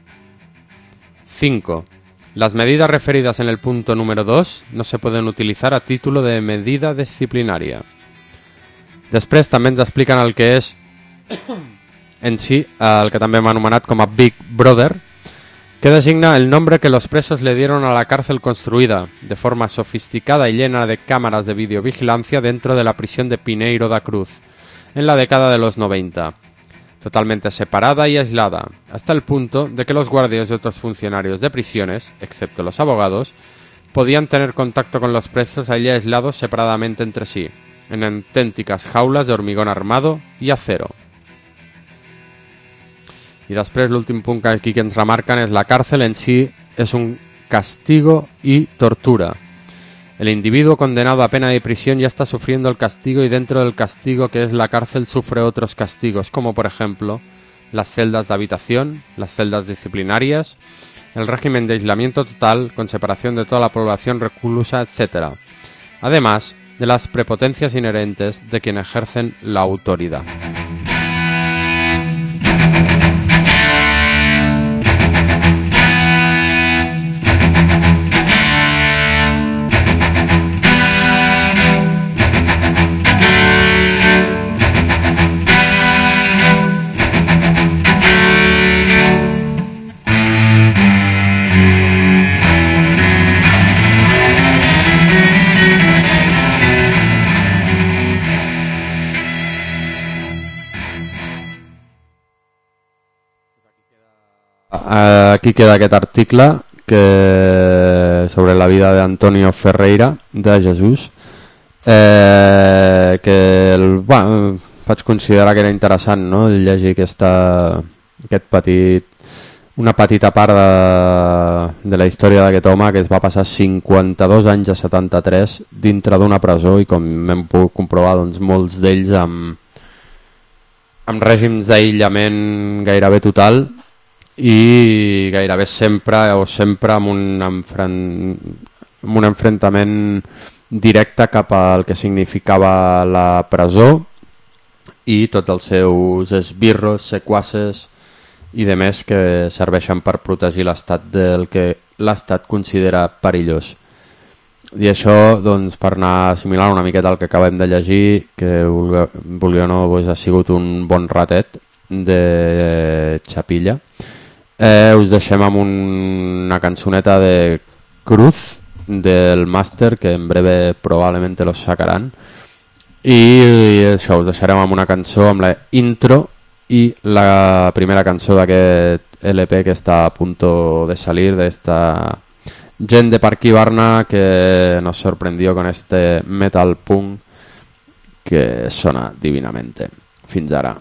S5: cinco. Las medidas referidas en el punto número dos no se pueden utilizar a título de medida disciplinaria. Després també ens expliquen el que és en si, el que també hem anomenat com a Big Brother, que designa el nombre que los presos le dieron a la cárcel construida de forma sofisticada y llena de cámaras de videovigilancia dentro de la prisión de Pineiro da Cruz en la década de los noventa. Totalmente separada y aislada, hasta el punto de que los guardias y otros funcionarios de prisiones, excepto los abogados, podían tener contacto con los presos allí aislados separadamente entre sí, en auténticas jaules de hormigón armado i acero. I després l'últim punt que aquí que ens remarquen és la cárcel en sí es un castigo y tortura. El individuo condenado a pena de prisión ya está sufriendo el castigo y dentro del castigo que es la cárcel sufre otros castigos, como por ejemplo las celdas de habitación, las celdas disciplinarias, el régimen de aislamiento total con separación de toda la población reclusa, etcétera. Además de las prepotencias inherentes de quienes ejercen la autoridad. Aquí queda aquest article que sobre la vida d'Antonio Ferreira de Jesús, eh, que el, bueno, vaig considerar que era interessant, no? Llegir aquesta, aquest petit, una petita part de, de la història d'aquest home que es va passar cinquanta-dos anys a setanta-tres dintre d'una presó i com hem pogut comprovar doncs, molts d'ells amb, amb règims d'aïllament gairebé total i gairebé sempre o sempre amb un, enfren... amb un enfrontament directe cap al que significava la presó i tots els seus esbirros, sequaces i de més que serveixen per protegir l'estat del que l'estat considera perillós. I això, doncs, per anar assimilant una miqueta el que acabem de llegir, que vulgui o no doncs, ha sigut un bon ratet de Chapilla. Eh, us deixem amb un, una cançoneta de Cruz del Màster, que en breve probablemente los sacarán, i, i això, us deixarem amb una cançó amb la intro i la primera cançó d'aquest L P que està a punto de salir d'esta gent de per aquí Barna que nos sorprendió con este metal punk que sona divinamente. Fins ara.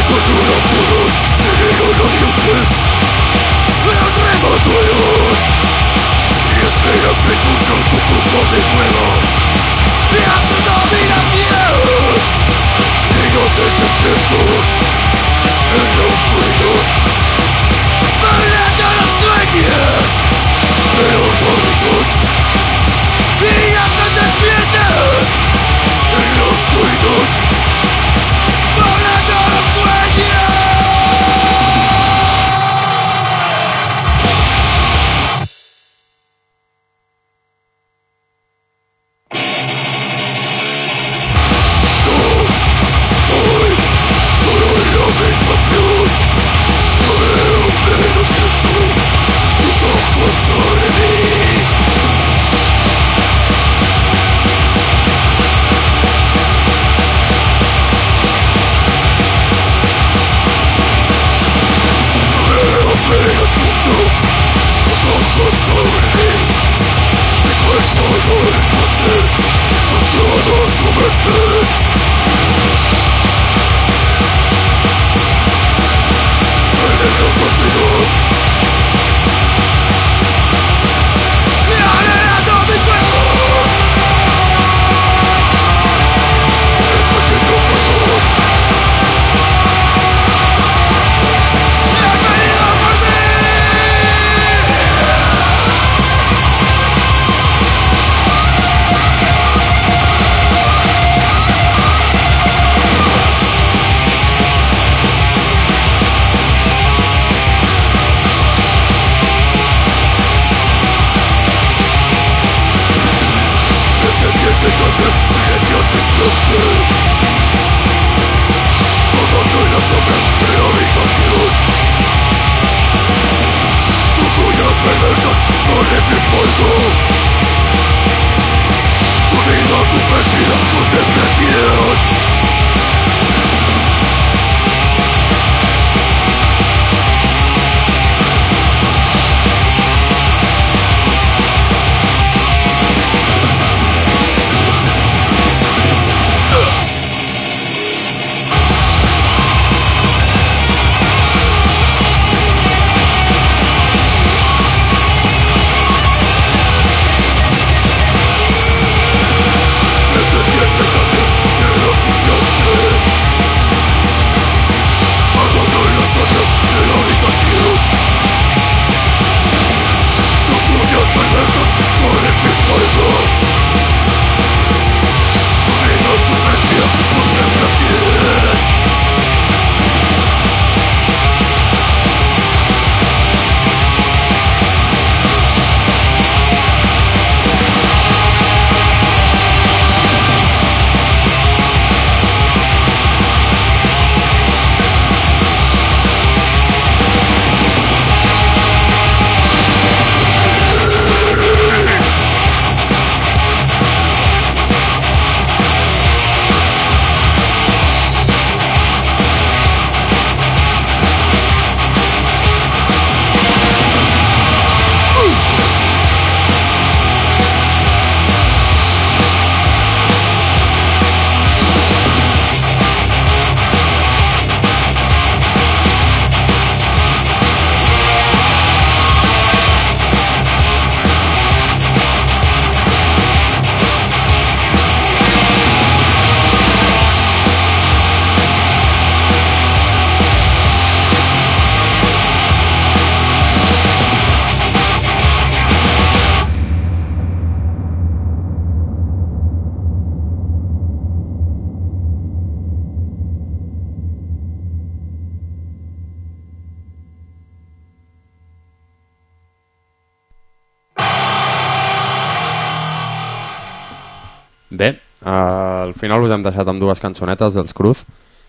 S5: Bé, uh, al final us hem deixat amb dues cançonetes dels Cruz.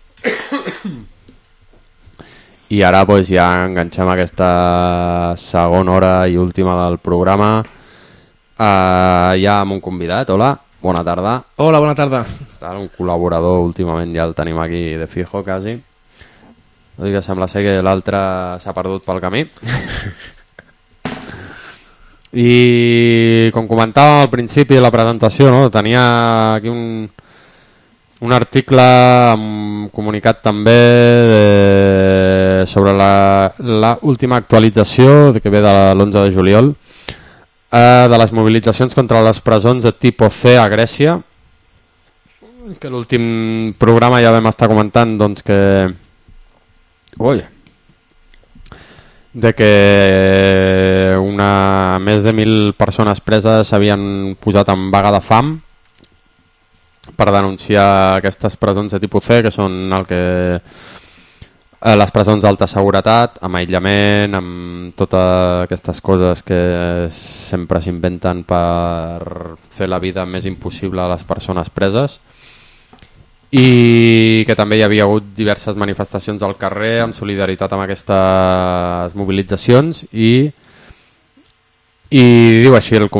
S5: I ara pues, ja enganxem aquesta segona hora i última del programa. Uh, ja amb un convidat. Hola, bona tarda.
S7: Hola, bona tarda.
S5: Un col·laborador últimament ja el tenim aquí de fijo, quasi. No dic que sembla ser que l'altre s'ha perdut pel camí. I com comentàvem al principi de la presentació, no? Tenia aquí un, un article amb, comunicat també de, sobre la, la última actualització que ve de l'onze de juliol eh, de les mobilitzacions contra les presons de tipus C a Grècia, que l'últim programa ja vam estar comentant doncs que ui, de que una, més de mil persones preses s'havien posat en vaga de fam per denunciar aquestes presons de tipus C, que són el que eh, les presons d'alta seguretat, amb aïllament, amb totes aquestes coses que sempre s'inventen per fer la vida més impossible a les persones preses, i que també hi havia hagut diverses manifestacions al carrer en solidaritat amb aquestes mobilitzacions, i, i diu així el,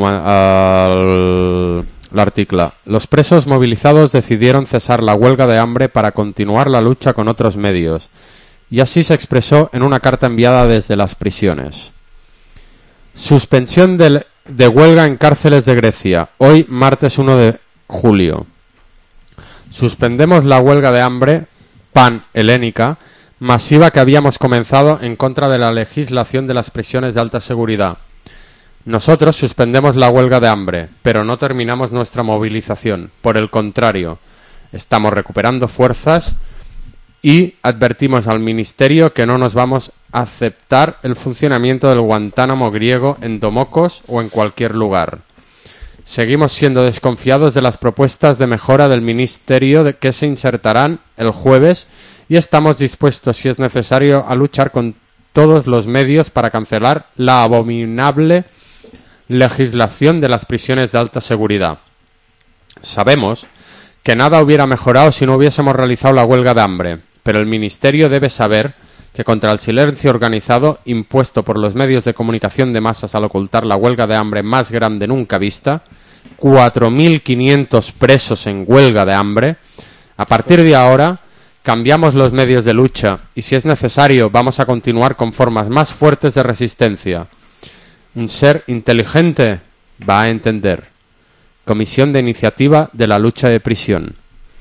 S5: el, l'artículo. Los presos movilizados decidieron cesar la huelga de hambre para continuar la lucha con otros medios, y así se expresó en una carta enviada desde las prisiones. Suspensión de, de huelga en cárceles de Grecia, hoy martes uno de julio. Suspendemos la huelga de hambre pan-helénica masiva que habíamos comenzado en contra de la legislación de las prisiones de alta seguridad. Nosotros suspendemos la huelga de hambre, pero no terminamos nuestra movilización. Por el contrario, estamos recuperando fuerzas y advertimos al Ministerio que no nos vamos a aceptar el funcionamiento del Guantánamo griego en Domokos o en cualquier lugar. Seguimos siendo desconfiados de las propuestas de mejora del Ministerio de que se insertarán el jueves y estamos dispuestos, si es necesario, a luchar con todos los medios para cancelar la abominable legislación de las prisiones de alta seguridad. Sabemos que nada hubiera mejorado si no hubiésemos realizado la huelga de hambre, pero el Ministerio debe saber que contra el silencio organizado impuesto por los medios de comunicación de masas al ocultar la huelga de hambre más grande nunca vista, cuatro mil quinientos presos en huelga de hambre, a partir de ahora cambiamos los medios de lucha y si es necesario vamos a continuar con formas más fuertes de resistencia. Un ser inteligente va a entender. Comisión de Iniciativa de la Lucha de Prisión.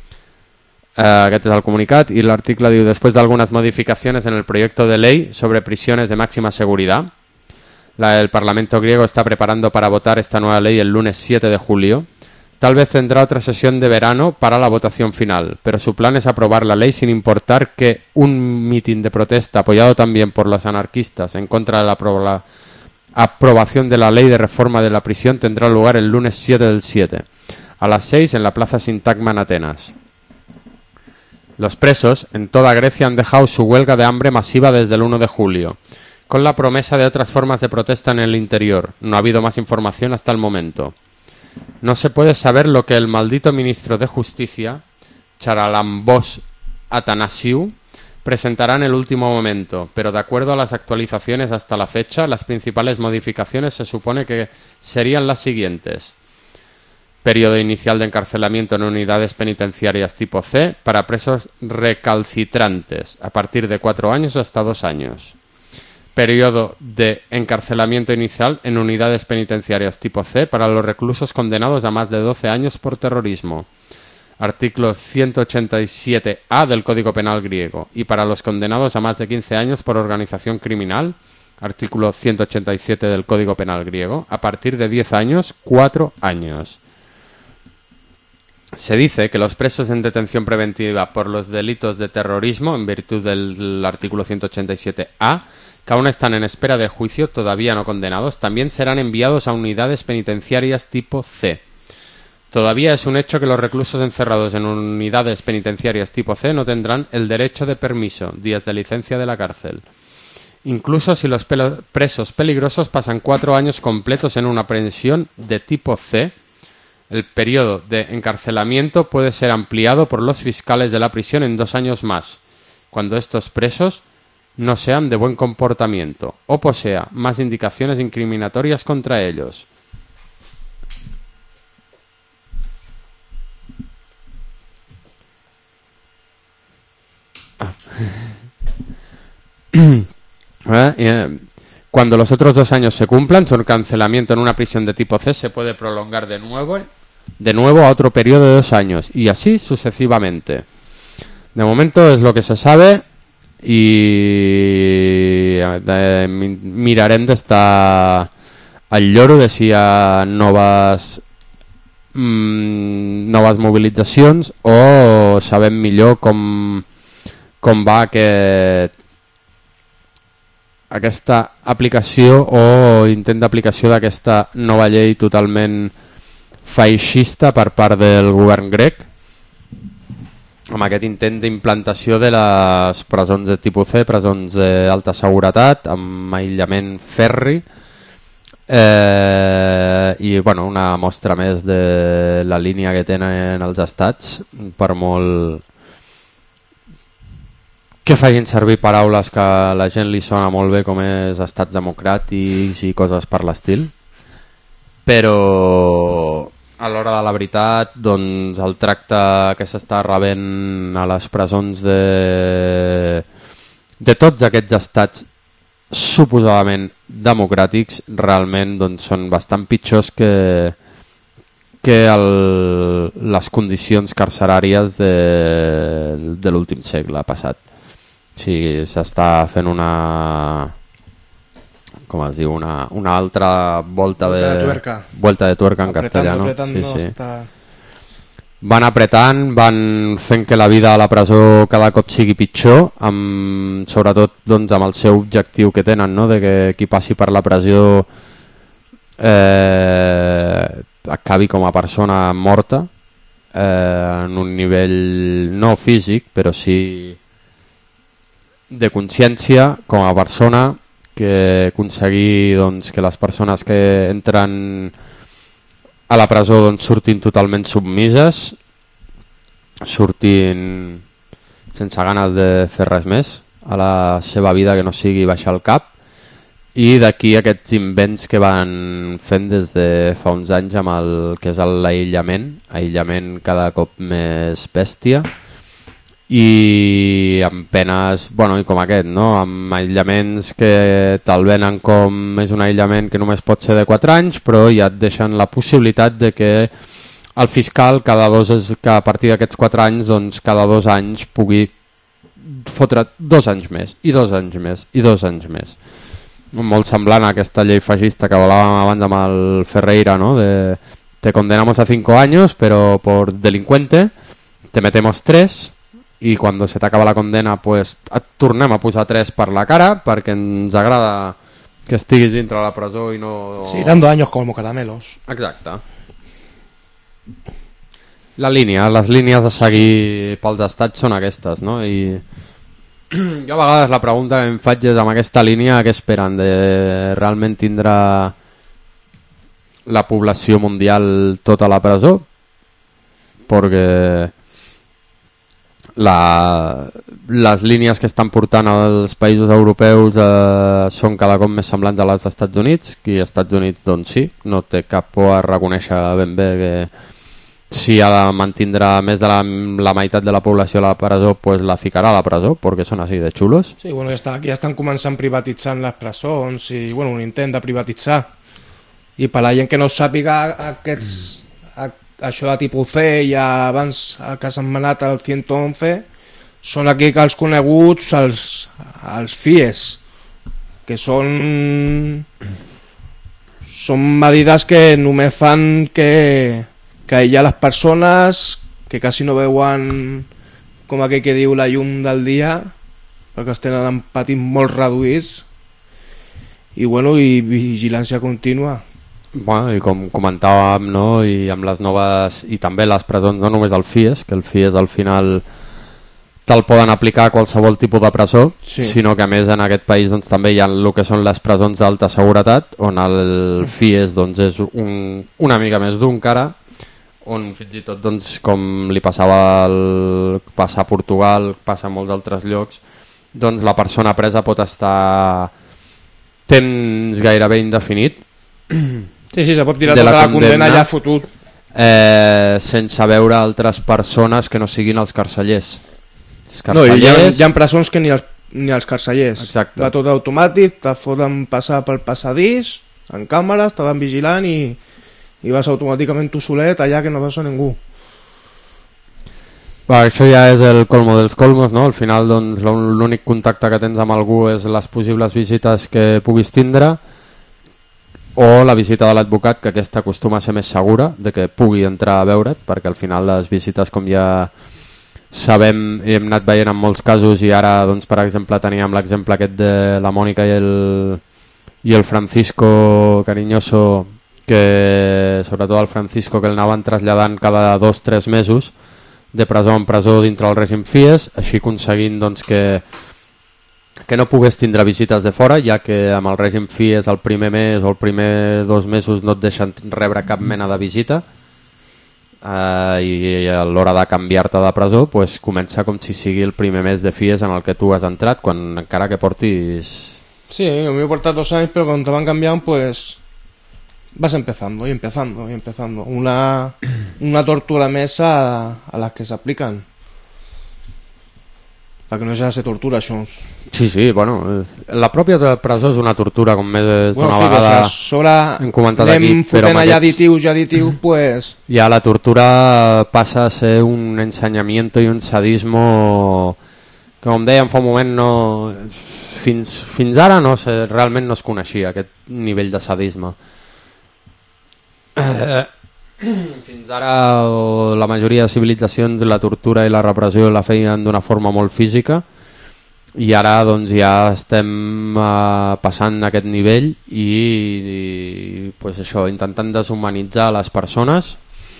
S5: Uh, aquest és el comunicat, i l'article diu: después de algunas modificaciones en el proyecto de ley sobre prisiones de máxima seguridad, la, el Parlamento griego está preparando para votar esta nueva ley el lunes siete de julio. Tal vez tendrá otra sesión de verano para la votación final, pero su plan es aprobar la ley sin importar que un mitin de protesta apoyado también por los anarquistas en contra de la aprobación aprobación de la ley de reforma de la prisión tendrá lugar el lunes siete del siete, a las seis en la Plaza Sintagma en Atenas. Los presos en toda Grecia han dejado su huelga de hambre masiva desde el uno de julio, con la promesa de otras formas de protesta en el interior. No ha habido más información hasta el momento. No se puede saber lo que el maldito ministro de Justicia, Charalambos Athanasiou, presentará en el último momento, pero de acuerdo a las actualizaciones hasta la fecha, las principales modificaciones se supone que serían las siguientes. Periodo inicial de encarcelamiento en unidades penitenciarias tipo C para presos recalcitrantes, a partir de cuatro años hasta dos años. Periodo de encarcelamiento inicial en unidades penitenciarias tipo C para los reclusos condenados a más de doce años por terrorismo. Artículo ciento ochenta y siete A del Código Penal griego. Y para los condenados a más de quince años por organización criminal. Artículo ciento ochenta y siete del Código Penal griego. A partir de diez años, cuatro años. Se dice que los presos en detención preventiva por los delitos de terrorismo, en virtud del artículo ciento ochenta y siete A, que aún están en espera de juicio, todavía no condenados, también serán enviados a unidades penitenciarias tipo C. Todavía es un hecho que los reclusos encerrados en unidades penitenciarias tipo C no tendrán el derecho de permiso, días de licencia de la cárcel. Incluso si los presos peligrosos pasan cuatro años completos en una prisión de tipo C, el periodo de encarcelamiento puede ser ampliado por los fiscales de la prisión en dos años más, cuando estos presos no sean de buen comportamiento o posea más indicaciones incriminatorias contra ellos. Ah. eh, Cuando los otros dos años se cumplan, su cancelamiento en una prisión de tipo C se puede prolongar de nuevo, de nuevo a otro periodo de dos años, y así sucesivamente. De momento es lo que se sabe y de, mirarem d'estar al lloro de si hi ha noves mmm, noves mobilitzacions o sabem millor com, com va aquest, aquesta aplicació o intent d'aplicació d'aquesta nova llei totalment feixista per part del govern grec, amb aquest intent d'implantació de les presons de tipus C, presons d'alta seguretat, amb aïllament ferri, eh, i bueno, una mostra més de la línia que tenen els estats, per molt que facin servir paraules que a la gent li sona molt bé, com és estats democràtics i coses per l'estil, però a l'hora de la veritat, doncs el tracte que s'està rebent a les presons de, de tots aquests estats suposadament democràtics realment doncs, són bastant pitjors que, que el, les condicions carceràries de, de l'últim segle passat. O sigui, s'està fent una... com es diu, una, una altra volta, volta de,
S4: de tuerca.
S5: Volta de tuerca en
S4: apretando,
S5: castellano.
S4: Apretando,
S5: sí, sí.
S4: Està...
S5: Van apretant, van fent que la vida a la presó cada cop sigui pitjor, amb, sobretot doncs, amb el seu objectiu que tenen, no? De que qui passi per la presó eh, acabi com a persona morta, eh, en un nivell no físic, però sí de consciència com a persona, que aconseguir doncs, que les persones que entren a la presó doncs, surtin totalment submises, surtin sense ganes de fer res més a la seva vida que no sigui baixar el cap, i d'aquí aquests invents que van fent des de fa uns anys amb el que és l'aïllament, aïllament cada cop més bèstia, i amb penes, bueno, i com aquest, no? Amb aïllaments que te'l venen com és un aïllament que només pot ser de quatre anys, però ja et deixen la possibilitat de que el fiscal cada dos, que a partir d'aquests quatre anys, doncs cada dos anys pugui fotre dos anys més, i dos anys més, i dos anys més. Molt semblant a aquesta llei feixista que volàvem abans amb el Ferreira, ¿no? De te condenamos a cinco años, pero por delincuente te metemos tres, i quan se t'acaba la condena pues, et tornem a posar tres per la cara perquè ens agrada que estiguis dintre la presó i no...
S4: Sí, dando años como caramelos.
S5: Exacte. La línia, les línies a seguir pels estats són aquestes, no? I jo a vegades la pregunta que em faig és amb aquesta línia què esperen, de realment tindrà la població mundial tota la presó? Perquè La, les línies que estan portant als països europeus eh, són cada cop més semblants a les dels Estats Units, i als Estats Units doncs sí, no té cap por a reconèixer ben bé que si ha de mantindre més de la, la meitat de la població a la presó, pues la ficarà a la presó, perquè són així de xulos.
S4: Sí, bueno, ja, està, ja estan començant privatitzant les presons i bueno, un intent de privatitzar, i per la gent que no sàpiga aquests... això de tipus C i abans que s'han manat al ciento once són aquí que els coneguts els, els F I E S, que són són medides que només fan que, que aïllar les persones, que quasi no veuen, com aquell que diu, la llum del dia, perquè els tenen en patins molt reduïts, i bueno, i vigilància contínua.
S5: Bueno, i com comentàvem, no? I amb les noves, i també les presons, no només el F I E S, que el F I E S al final te'l poden aplicar a qualsevol tipus de presó, sí. Sinó que a més en aquest país doncs, també hi ha el que són les presons d'alta seguretat, on el F I E S doncs, és un, una mica més d'un cara, on fins i tot doncs, com li passava el, passa a Portugal, passa a molts altres llocs, doncs la persona presa pot estar temps gairebé indefinit.
S4: Sí, sí, se pot tirar tota la condemna ja fotut.
S5: Eh, sense veure altres persones que no siguin els carcellers. Els
S4: carcellers... No, hi ha, hi ha presons que ni els, ni els carcellers.
S5: Exacte.
S4: Va tot automàtic, te foten passar pel passadís, en càmeres, te van vigilant i, i vas automàticament tu solet allà que no veus a ningú.
S5: Va, això ja és el colmo dels colmos, no? Al final doncs, l'únic contacte que tens amb algú és les possibles visites que puguis tindre o la visita de l'advocat, que aquesta acostuma a ser més segura de que pugui entrar a veure't, perquè al final les visites, com ja sabem i hem anat veient en molts casos, i ara doncs, per exemple teníem l'exemple aquest de la Mònica i el, i el Francisco Cariñoso, que sobretot el Francisco, que el anaven traslladant cada dos o tres mesos de presó en presó dintre el règim FIES, així aconseguint doncs, que, que no pogués tindre visites de fora, ja que amb el règim FIES el primer mes o el primer dos mesos no et deixen rebre cap mena de visita, uh, i a l'hora de canviar-te de presó pues, comença com si sigui el primer mes de FIES en el que tu has entrat, quan encara que portis...
S4: Sí, a mí me he portado dos años, pero cuando te van cambiando pues... vas empezando y empezando y empezando. Una, una tortura més a, a las que s'apliquen. Perquè no ja se tortura, això.
S5: Sí, sí, bueno, la pròpia presó és una tortura, com més
S4: bueno,
S5: d'una
S4: sí,
S5: vegada
S4: o sea, sobre
S5: hem comentat
S4: anem
S5: aquí.
S4: fotent allà additius i additius, pues...
S5: Ja la tortura passa a ser un ensenyamiento i un sadismo que, com dèiem fa un moment, no... fins, fins ara no sé, realment no es coneixia aquest nivell de sadisme. Eh, fins ara la majoria de civilitzacions la tortura i la repressió la feien d'una forma molt física, i ara doncs ja estem uh, passant aquest nivell i, i pues això, intentant deshumanitzar les persones,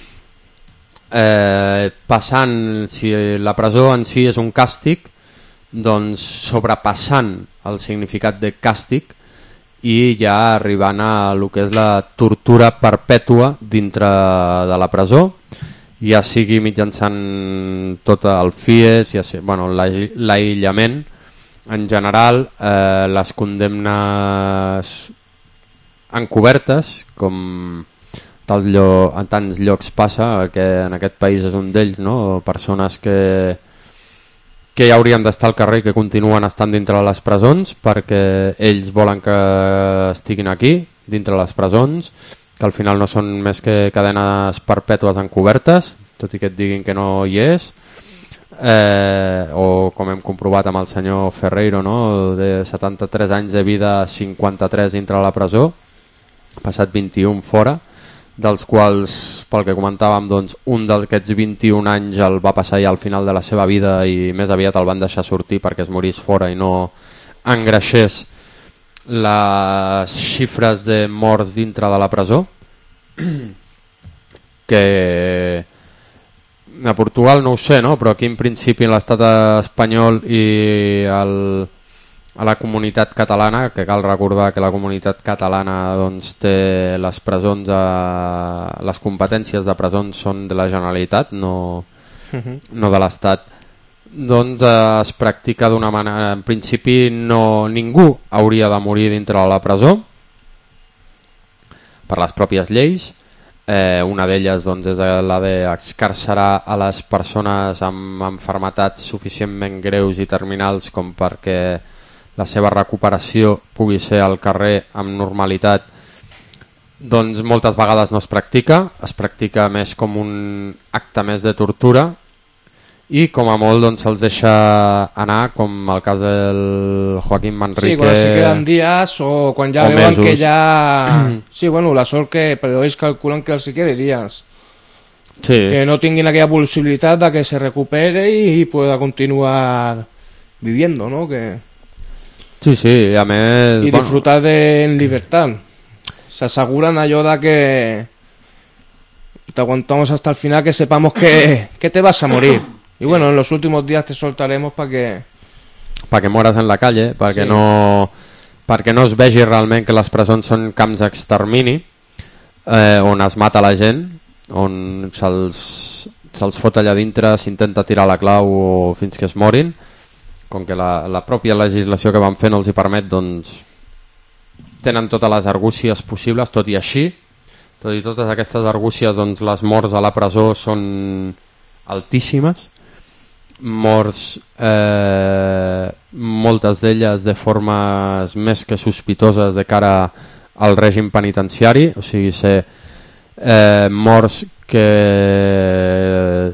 S5: eh, passant, si la presó en si és un càstig, doncs sobrepassant el significat de càstig i ja arribant a el que és la tortura perpètua dintre de la presó, ja sigui mitjançant tot el FIES, ja sé, bueno, l'aïllament en general, eh, les condemnes encobertes, com tal lloc, en tants llocs passa, que en aquest país és un d'ells, no? Persones que que ja haurien d'estar al carrer i que continuen estant dintre de les presons perquè ells volen que estiguin aquí, dintre de les presons, que al final no són més que cadenes perpètues encobertes, tot i que et diguin que no hi és, eh, o com hem comprovat amb el senyor Ferreiro, no? De setanta-tres anys de vida, cinquanta-tres dintre de la presó, passat vint-i-un fora, dels quals, pel que comentàvem, doncs, un d'aquests vint-i-un anys el va passar ja al final de la seva vida i més aviat el van deixar sortir perquè es morís fora i no engreixés les xifres de morts dintre de la presó, que a Portugal no ho sé, no? Però aquí en principi l'estat espanyol i el... a la comunitat catalana, que cal recordar que la comunitat catalana doncs, té les presons, a... les competències de presons són de la Generalitat, no, uh-huh. no de l'Estat, doncs eh, es practica d'una manera, en principi no, ningú hauria de morir dintre de la presó per les pròpies lleis. Eh, una d'elles doncs, és la d'excarcerar a les persones amb malalties suficientment greus i terminals com perquè la seva recuperació pugui ser al carrer amb normalitat, doncs moltes vegades no es practica, es practica més com un acte més de tortura i com a molt doncs, se'ls deixa anar, com el cas del Joaquín Manrique.
S4: Sí, quan se queden dies o quan ja o veuen mesos. Que ja... Sí, bueno, la sort que... Però ells calculen que els hi quedi dies. Sí. Que no tinguin aquella possibilitat de que se recupere i pueda continuar viviendo, ¿no? Que...
S5: Sí, sí, a més...
S4: I disfrutar bueno. de en libertad. S'asseguren allò de que te aguantamos hasta el final, que sepamos que, que te vas a morir. Y bueno, en los últimos días te soltaremos para que...
S5: Para que mueras en la calle, perquè sí. no, perquè no es vegi realment que les presons són camps d'extermini, eh, on es mata la gent, on se'ls, se'ls fot allà dintre, s'intenta tirar la clau o fins que es morin. Com que la, la pròpia legislació que van fer no els hi permet, doncs tenen totes les argúcies possibles, tot i així, tot i totes aquestes argúcies, doncs les morts a la presó són altíssimes, morts eh, moltes d'elles de formes més que sospitoses de cara al règim penitenciari, o sigui, ser eh, morts que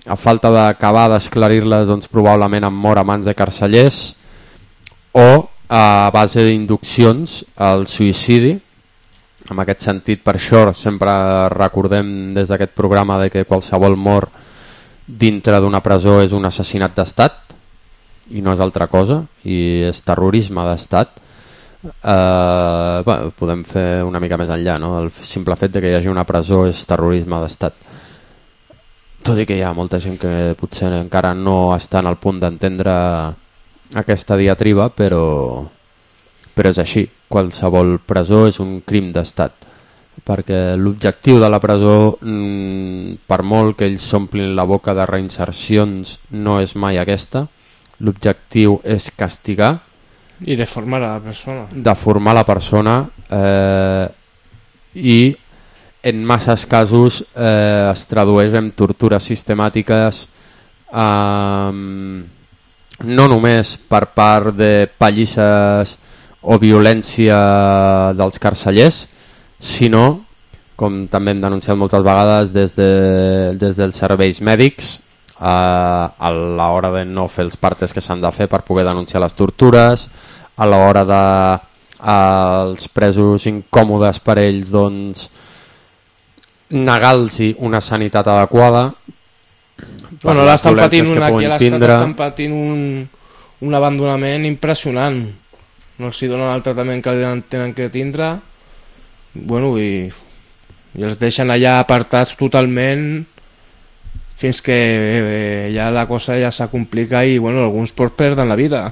S5: a falta d'acabar d'esclarir-les, doncs probablement em mor a mans de carcellers, o a base d'induccions al suïcidi. En aquest sentit, per això sempre recordem des d'aquest programa de que qualsevol mort dintre d'una presó és un assassinat d'estat i no és altra cosa, i és terrorisme d'estat. Eh, bueno, podem fer una mica més enllà, no? El simple fet de que hi hagi una presó és terrorisme d'estat, tot i que hi ha molta gent que potser encara no està en el punt d'entendre aquesta diatriba, però, però és així. Qualsevol presó és un crim d'estat, perquè l'objectiu de la presó, per molt que ells s'omplin la boca de reinsercions, no és mai aquesta. L'objectiu és castigar
S4: i deformar a la persona,
S5: deformar la persona eh, i en masses casos eh, es tradueix en tortures sistemàtiques, eh, no només per part de pallisses o violència dels carcellers, sinó, com també hem denunciat moltes vegades, des, de, des dels serveis mèdics, eh, a l'hora de no fer els partes que s'han de fer per poder denunciar les tortures, a l'hora de eh, els presos incòmodes per ells, doncs negar-los una sanitat adequada.
S4: Bueno, l'estan patint una, aquí a l'estat estan patint un, un abandonament impressionant, no els donen el tractament que tenen que tindre, bueno, i, i els deixen allà apartats totalment fins que eh, ja la cosa ja se complica i bueno, alguns pocs perden la vida.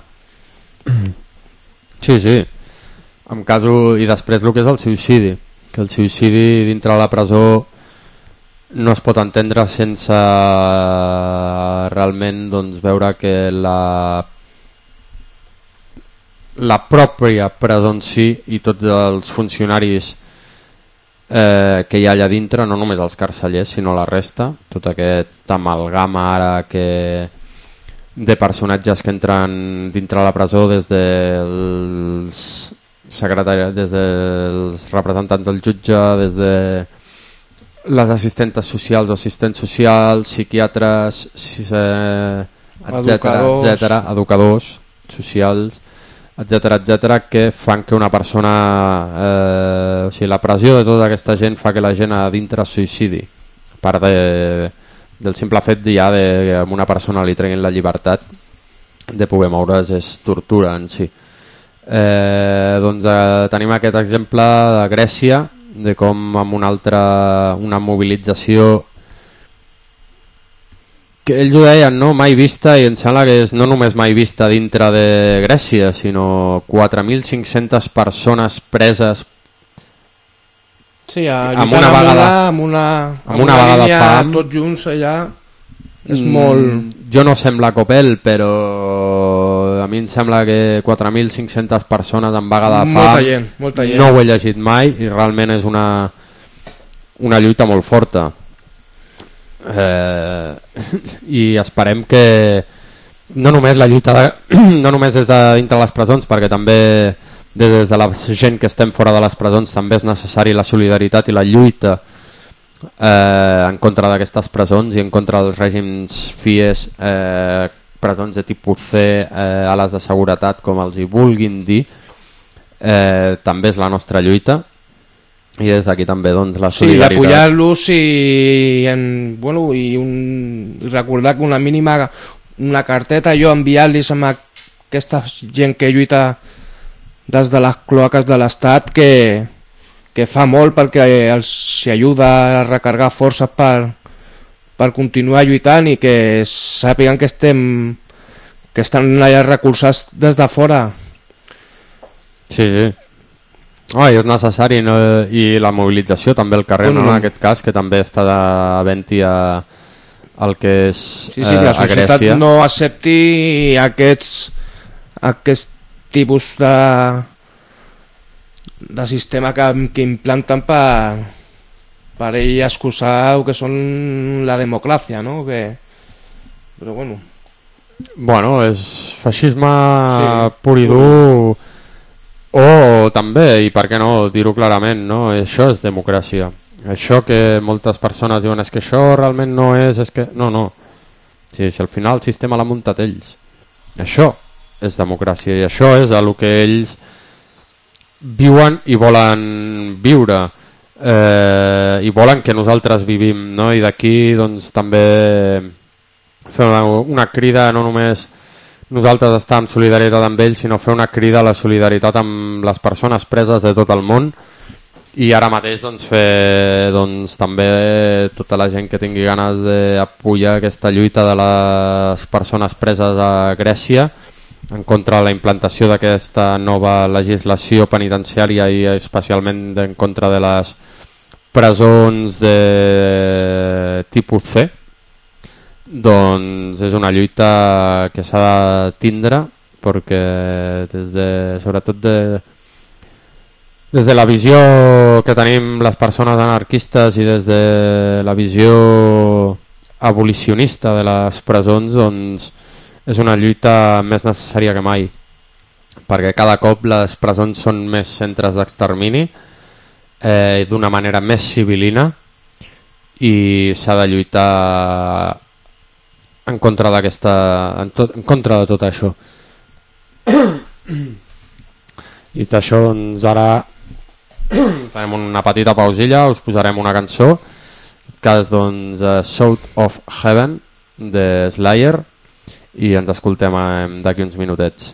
S5: Sí, sí, en caso, i després el que és el suïcidi, que el suïcidi dintre de la presó no es pot entendre sense realment doncs, veure que la la pròpia presó en si i tots els funcionaris eh, que hi ha allà dintre, no només els carcellers sinó la resta, tot aquest amalgama ara que de personatges que entren dintre la presó, des dels secretaris, des dels representants del jutge, des de les assistentes socials o assistents socials, psiquiatres, etcètera, etcètera, educadors socials, etcètera, etcètera, que fan que una persona, eh, o sigui, la pressió de tota aquesta gent fa que la gent a dintre es suïcidi, a part de, del simple fet ja de que a una persona li treguin la llibertat de poder moure's és tortura en si. Eh, doncs eh, tenim aquest exemple de Grècia, de com amb una altra una mobilització que ells ho deien, no? Mai vista, i em sembla que és no només mai vista dintre de Grècia, sinó quatre mil cinc-centes persones preses,
S4: sí, a,
S5: amb una vegada
S4: amb una, amb
S5: amb una,
S4: una
S5: vegada
S4: línia,
S5: fam,
S4: tots junts allà és
S5: mm,
S4: molt...
S5: Jo no sembla copel, però a mi em sembla que quatre mil cinc-centes persones en vaga de fam,
S4: molta gent, molta gent.
S5: No ho he llegit mai i realment és una una lluita molt forta, eh, i esperem que no només la lluita de, no només és de dintre les presons, perquè també des de la gent que estem fora de les presons també és necessari la solidaritat i la lluita eh, en contra d'aquestes presons i en contra dels règims F I E S, eh, presons de tipus C, eh, ales de seguretat, com els hi vulguin dir, eh, també és la nostra lluita, i des d'aquí també doncs, la solidaritat.
S4: Sí, d'apoyar-los i, en, bueno, i, un, i recordar que una mínima una carteta jo enviar-los amb aquesta gent que lluita des de les cloaques de l'Estat, que, que fa molt perquè els ajuda a recargar forces per, per continuar lluitant, i que sàpiguen que estem que estan allà recolzats des de fora.
S5: Sí, sí. Oh, i és necessari, no? I la mobilització també al carrer, no? En aquest cas, que també està havent-hi a el que és
S4: sí, sí, la
S5: eh, a
S4: societat
S5: Grècia.
S4: No accepti aquests aquest tipus de de sistema que, que implanten per per ell excusar el que són la democràcia, no? Que, però bueno,
S5: bueno, és feixisme
S4: sí,
S5: pur i dur, o també, i per què no dir-ho clarament, no? Això és democràcia. Això que moltes persones diuen és que això realment no és, és que no, no, sigui, si al final el sistema l'ha muntat ells. Això és democràcia i això és el que ells viuen i volen viure, eh, i volen que nosaltres vivim, no? I d'aquí doncs també fer una, una crida, no només nosaltres estar en solidaritat amb ells, sinó fer una crida a la solidaritat amb les persones preses de tot el món. I ara mateix doncs, fer doncs, també tota la gent que tingui ganes d'apoyar aquesta lluita de les persones preses a Grècia en contra de la implantació d'aquesta nova legislació penitenciària i especialment en contra de les presons de tipus C. Doncs és una lluita que s'ha de tindre perquè des de, sobretot de des de la visió que tenim les persones anarquistes i des de la visió abolicionista de les presons, doncs és una lluita més necessària que mai, perquè cada cop les presons són més centres d'extermini, eh, d'una manera més civilina, i s'ha de lluitar en contra d'aquesta, en, tot, en contra de tot això. I tot això, doncs ara farem una petita pausilla, us posarem una cançó, que és doncs uh, South of Heaven de Slayer, i ens escoltem d'aquí uns minutets.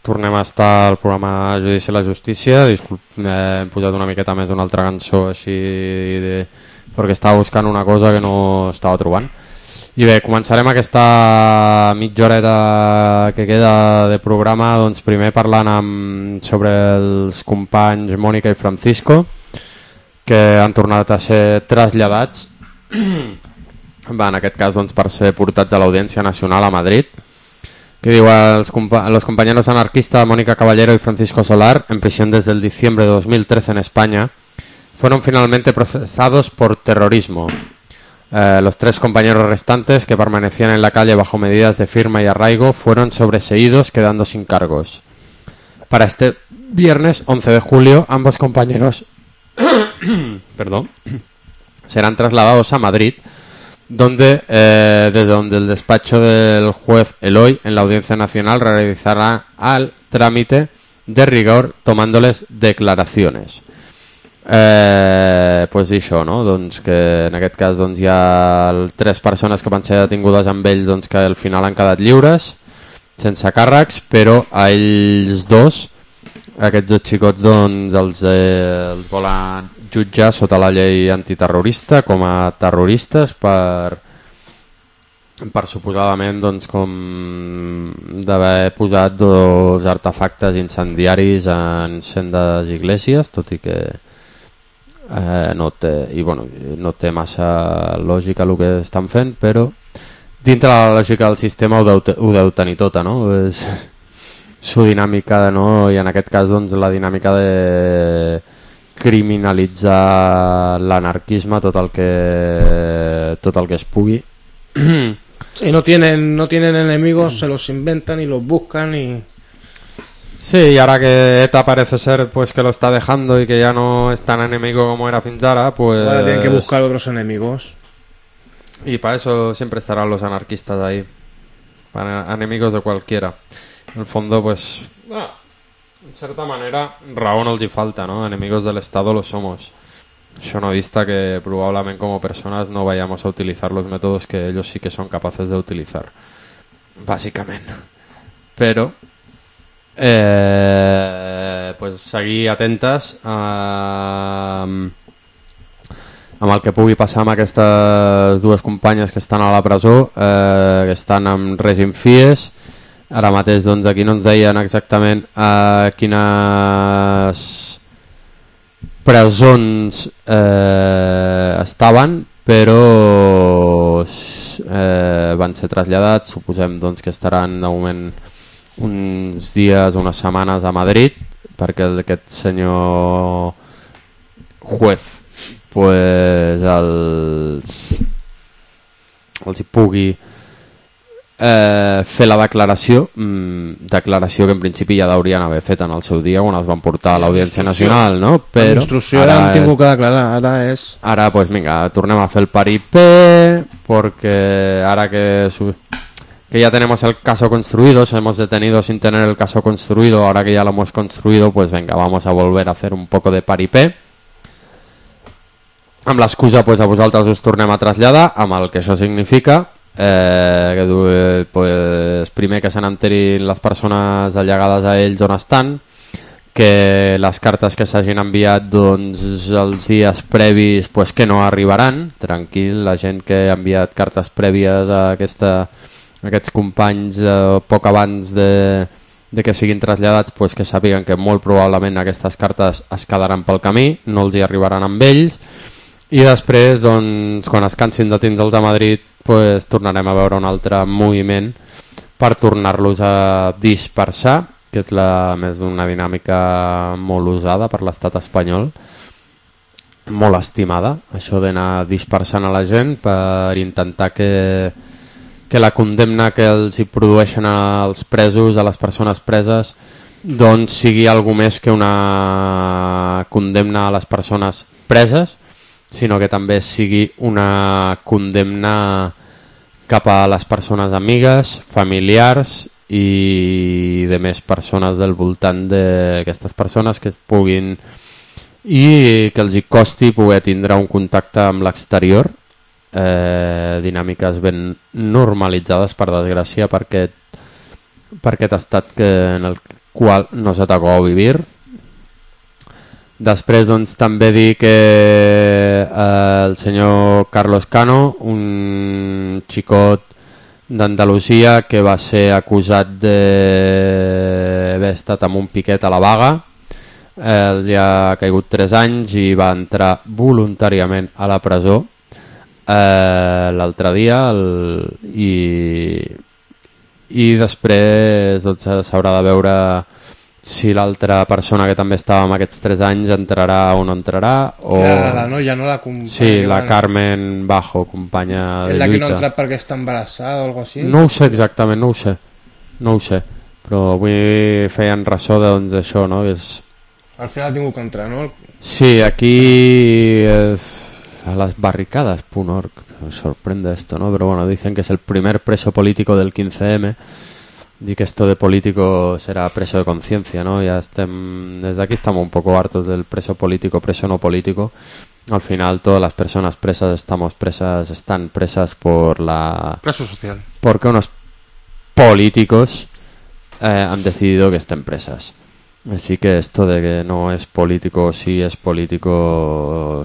S5: tornem a estar al programa Judici a la Justícia. Disculp, eh, hem posat una miqueta més d'una altra cançó així de... perquè estava buscant una cosa que no estava trobant. I bé, començarem aquesta mitja horeta que queda de programa, doncs primer parlant amb, sobre els companys Mònica i Francisco, que han tornat a ser traslladats va, en aquest cas doncs, per ser portats a l'Audiència Nacional a Madrid, que diu los, compa los compañeros anarquistas Mónica Caballero y Francisco Solar, en prisión desde el diciembre de dos mil trece en España, fueron finalmente procesados por terrorismo. Eh, los tres compañeros restantes que permanecían en la calle bajo medidas de firma y arraigo fueron sobreseídos quedando sin cargos. Para este viernes once de julio ambos compañeros perdón, serán trasladados a Madrid, donde eh, desde donde el despacho del juez Eloy en la Audiencia Nacional realizará al trámite de rigor tomándoles declaraciones. Eh, pues això, no? Doncs que en aquest cas doncs, hi ha tres persones que van ser detingudes amb ells doncs, que al final han quedat lliures, sense càrrecs, però a ells dos, aquests dos xicots, doncs, els, eh, els volen jutjar sota la llei antiterrorista com a terroristes per, per suposadament doncs, com d'haver posat dos artefactes incendiaris en sendes iglesias, tot i que eh, no, té, i, bueno, no té massa lògica el que estan fent, però dintre la lògica del sistema ho deu, ho deu tenir tota, no? És su dinàmica, no? I en aquest cas doncs, la dinàmica de criminalitzar l'anarquisme, tot el que tot el que es pugui.
S4: Sí, no tienen, no tienen enemigos, se los inventan y los buscan y...
S5: Sí, y ahora que ETA parece ser pues que lo está dejando y que ya no es tan enemigo como era fins ara, pues...
S4: Ahora tienen que buscar otros enemigos.
S5: Y para eso siempre estarán los anarquistas ahí. Para enemigos de cualquiera. En el fondo, pues... Ah, en cierta manera, raó no els hi falta, ¿no? Enemigos del Estado lo somos. Això no dista que probablemente como personas no vayamos a utilizar los métodos que ellos sí que son capaces de utilizar. Básicamente. Pero... Eh, pues seguir atentes a, amb el que pugui passar amb aquestes dues companyes que estan a la presó, eh, que estan en règim F I E S. Ara mateix doncs, aquí no ens deien exactament a quines presons eh, estaven, però eh, van ser traslladats. Suposem doncs, que estaran de moment uns dies, unes setmanes a Madrid, perquè aquest senyor juez pues, els, els hi pugui eh, fer la declaració, mm, declaració que en principi ja haurien haver fet en el seu dia quan els van portar a l'Audiència Nacional, no? Però
S4: l'instrucció ara han tingut que declarar, ara és...
S5: Ara, pues vinga, tornem a fer el paripé, perquè ara que... que ya tenemos el caso construido, se hemos detenido sin tener el caso construido, ahora que ya lo hemos construido, pues venga, vamos a volver a hacer un poco de paripé. Amb l'excusa, pues a vosaltres us tornem a traslladar, amb el que això significa, eh, que pues, primer que se n'enterin les persones allegades a ells on estan, que les cartes que s'hagin enviat doncs, els dies previs pues, que no arribaran, tranquil, la gent que ha enviat cartes prèvies a aquesta... aquests companys eh, poc abans de, de que siguin traslladats pues, que sàpiguen que molt probablement aquestes cartes es quedaran pel camí, no els hi arribaran amb ells, i després doncs, quan es cansin de tindre'ls a Madrid pues, tornarem a veure un altre moviment per tornar-los a dispersar, que és la més d'una dinàmica molt usada per l'estat espanyol, molt estimada, això d'anar dispersant a la gent per intentar que que la condemna que els hi produeixen als presos, a les persones preses, doncs sigui algo més que una condemna a les persones preses, sinó que també sigui una condemna cap a les persones amigues, familiars i de més persones del voltant d'aquestes persones que puguin i que els hi costi poder tindre un contacte amb l'exterior. Eh, dinàmiques ben normalitzades per desgràcia per aquest, per aquest estat que, en el cual no se tocó vivir. Després, doncs, també dir que eh, el senyor Carlos Cano, un xicot d'Andalusia que va ser acusat d'haver estat amb un piquet a la vaga, eh, li ha caigut tres anys i va entrar voluntàriament a la presó eh, l'altre dia el, i, i després doncs, s'haurà de veure si l'altra persona que també estava amb aquests tres anys entrarà o no entrarà o...
S4: La, la noia, no? La companya
S5: sí, la
S4: van...
S5: Carmen Bajo, companya de
S4: lluita. És la que no ha
S5: lluita.
S4: entrat perquè està embarassada o alguna cosa així?
S5: No ho sé exactament, no ho sé. No ho sé. Però avui feien ressò doncs, d'això, no? És...
S4: Al final ha tingut que entrar, no?
S5: Sí, aquí... Eh, a las barricadas punto org. Me sorprende esto, ¿no? Pero bueno, dicen que es el primer preso político del quince eme. Y que esto de político será preso de conciencia, ¿no? Ya estem, desde aquí estamos un poco hartos del preso político, preso no político. Al final todas las personas presas estamos presas, están presas por la...
S4: Preso social.
S5: Porque unos políticos eh, han decidido que estén presas. Así que esto de que no es político, sí es político,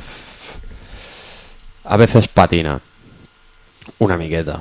S5: a veces patina. Una miqueta.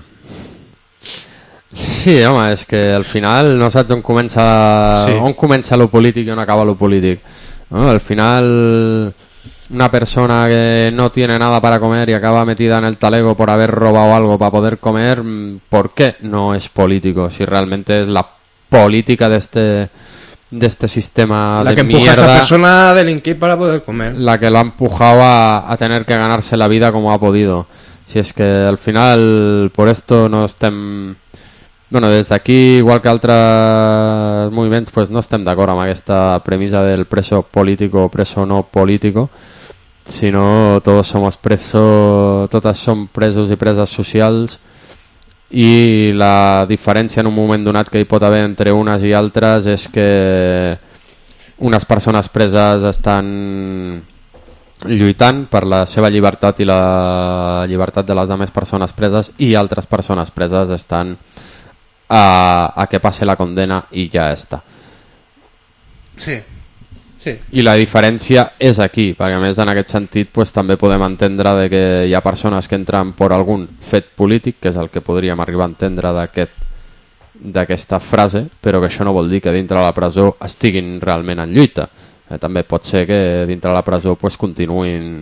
S5: Sí, home, és que al final no saps on comença, sí. on comença lo polític i on acaba lo polític. ¿No? Al final una persona que no tiene nada para comer y acaba metida en el talego por haber robado algo para poder comer, ¿por qué no es político? Si realmente es la política de este, de este sistema
S4: la
S5: de
S4: que empuja
S5: mierda,
S4: a esta persona a delinquir para poder comer.
S5: La que lo ha empujado a, a tener que ganarse la vida como ha podido. Si es que al final por esto no estem... Bueno, des d'aquí, igual que altres moviments, pues no estem d'acord amb aquesta premissa del preso político o preso no político, sinó tots som presos, totes som presos i preses socials, i la diferència en un moment donat que hi pot haver entre unes i altres és que unes persones preses estan lluitant per la seva llibertat i la llibertat de les altres persones preses, i altres persones preses estan A, a que passe la condena i ja està.
S4: Sí, sí.
S5: I la diferència és aquí, perquè a més en aquest sentit pues, també podem entendre de que hi ha persones que entren per algun fet polític, que és el que podríem arribar a entendre d'aquesta frase, però que això no vol dir que dintre la presó estiguin realment en lluita. Eh, també pot ser que dintre la presó pues, continuïn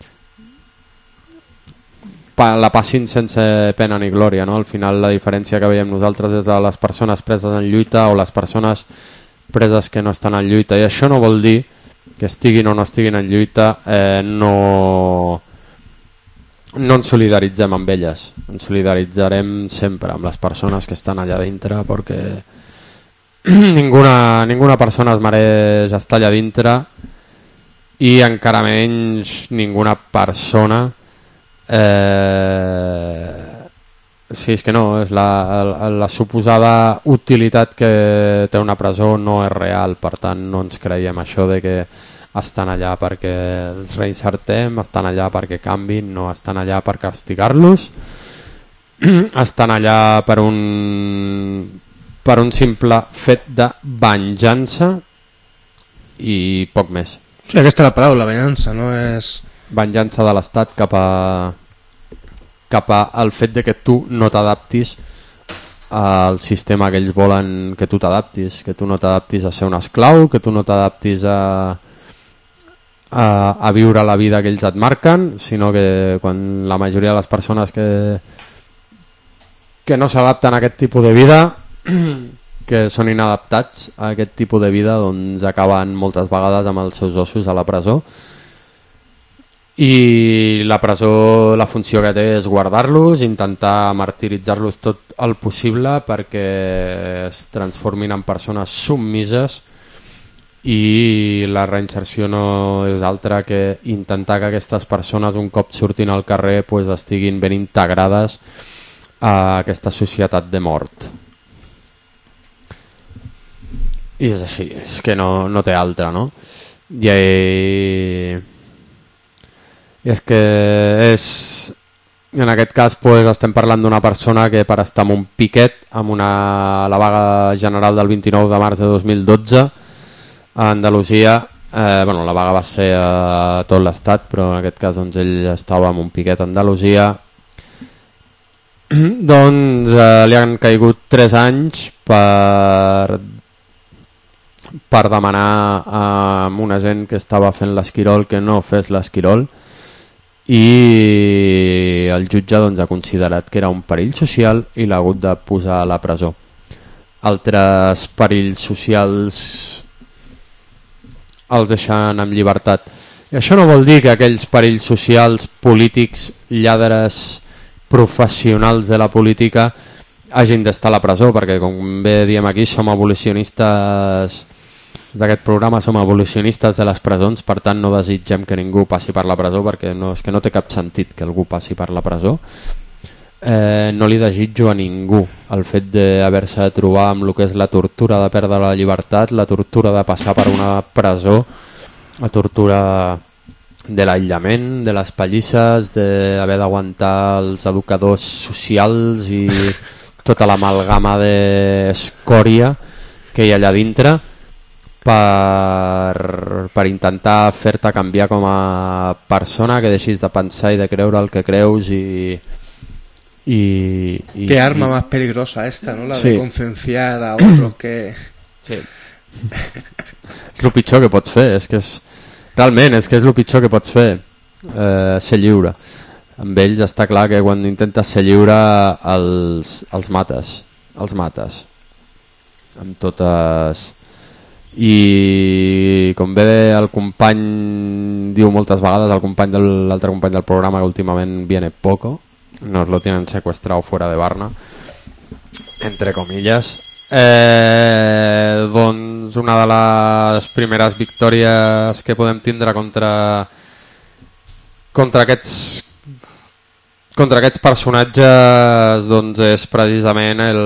S5: la passin sense pena ni glòria, no? Al final la diferència que veiem nosaltres és de les persones preses en lluita o les persones preses que no estan en lluita, i això no vol dir que estiguin o no estiguin en lluita eh, no no ens solidaritzem amb elles, ens solidaritzarem sempre amb les persones que estan allà dintre, perquè ninguna, ninguna persona es mereix estar allà dintre, i encara menys ninguna persona Eh, sí, és que no, és la, la, la suposada utilitat que té una presó no és real, per tant no ens creiem això de que estan allà perquè els reinsertem, estan allà perquè canvin, no estan allà per castigar-los, estan allà per un per un simple fet de venjança i poc més.
S4: Sí, aquesta és la paraula, venjança, no és...
S5: venjança de l'Estat cap a cap al fet de que tu no t'adaptis al sistema que ells volen que tu t'adaptis, que tu no t'adaptis a ser un esclau, que tu no t'adaptis a, a, a viure la vida que ells et marquen, sinó que quan la majoria de les persones que que no s'adapten a aquest tipus de vida, que són inadaptats a aquest tipus de vida, doncs acaben moltes vegades amb els seus ossos a la presó. I la presó, la funció que té és guardar-los, intentar martiritzar-los tot el possible perquè es transformin en persones submises, i la reinserció no és altra que intentar que aquestes persones, un cop surtin al carrer, pues, estiguin ben integrades a aquesta societat de mort. I és així, és que no, no té altra, no? I, i és que és En aquest cas pues, estem parlant d'una persona que per estar en un piquet amb una, la vaga general del vint-i-nou de març de dos mil dotze a Andalusia, eh, bueno, la vaga va ser a tot l'estat, però en aquest cas doncs, ell estava en un piquet a Andalusia, doncs eh, li han caigut tres anys per, per demanar a una gent que estava fent l'esquirol que no fes l'esquirol, i el jutge doncs, ha considerat que era un perill social i l'ha hagut de posar a la presó. Altres perills socials els deixen en llibertat. I això no vol dir que aquells perills socials, polítics, lladres, professionals de la política hagin d'estar a la presó, perquè com bé diem aquí som abolicionistes d'aquest programa, som abolicionistes de les presons, per tant no desitgem que ningú passi per la presó, perquè no, és que no té cap sentit que algú passi per la presó. Eh, no li desitjo a ningú el fet d'haver-se de trobar amb el que és la tortura de perdre la llibertat, la tortura de passar per una presó, la tortura de l'aïllament, de les pallisses, d'haver d'aguantar els educadors socials i tota l'amalgama d'escòria que hi ha allà dintre, Per, per intentar fer-te canviar com a persona, que deixis de pensar i de creure el que creus i... y, y
S4: Qué arma
S5: y...
S4: más peligrosa esta, ¿no? La
S5: sí.
S4: de concienciar a otros que...
S5: Sí. És el pitjor que pots fer, és que és... Realment, és que és el pitjor que pots fer, eh, ser lliure. Amb ells està clar que quan intentes ser lliure els, els mates, els mates. Amb totes... I com bé el company diu moltes vegades, el company de l'altre company del programa, que últimament viene poco, nos lo tienen secuestrado fuera de Barna, entre comillas, eh, doncs una de les primeres victòries que podem tindre contra contra aquests contra aquests personatges doncs és precisament el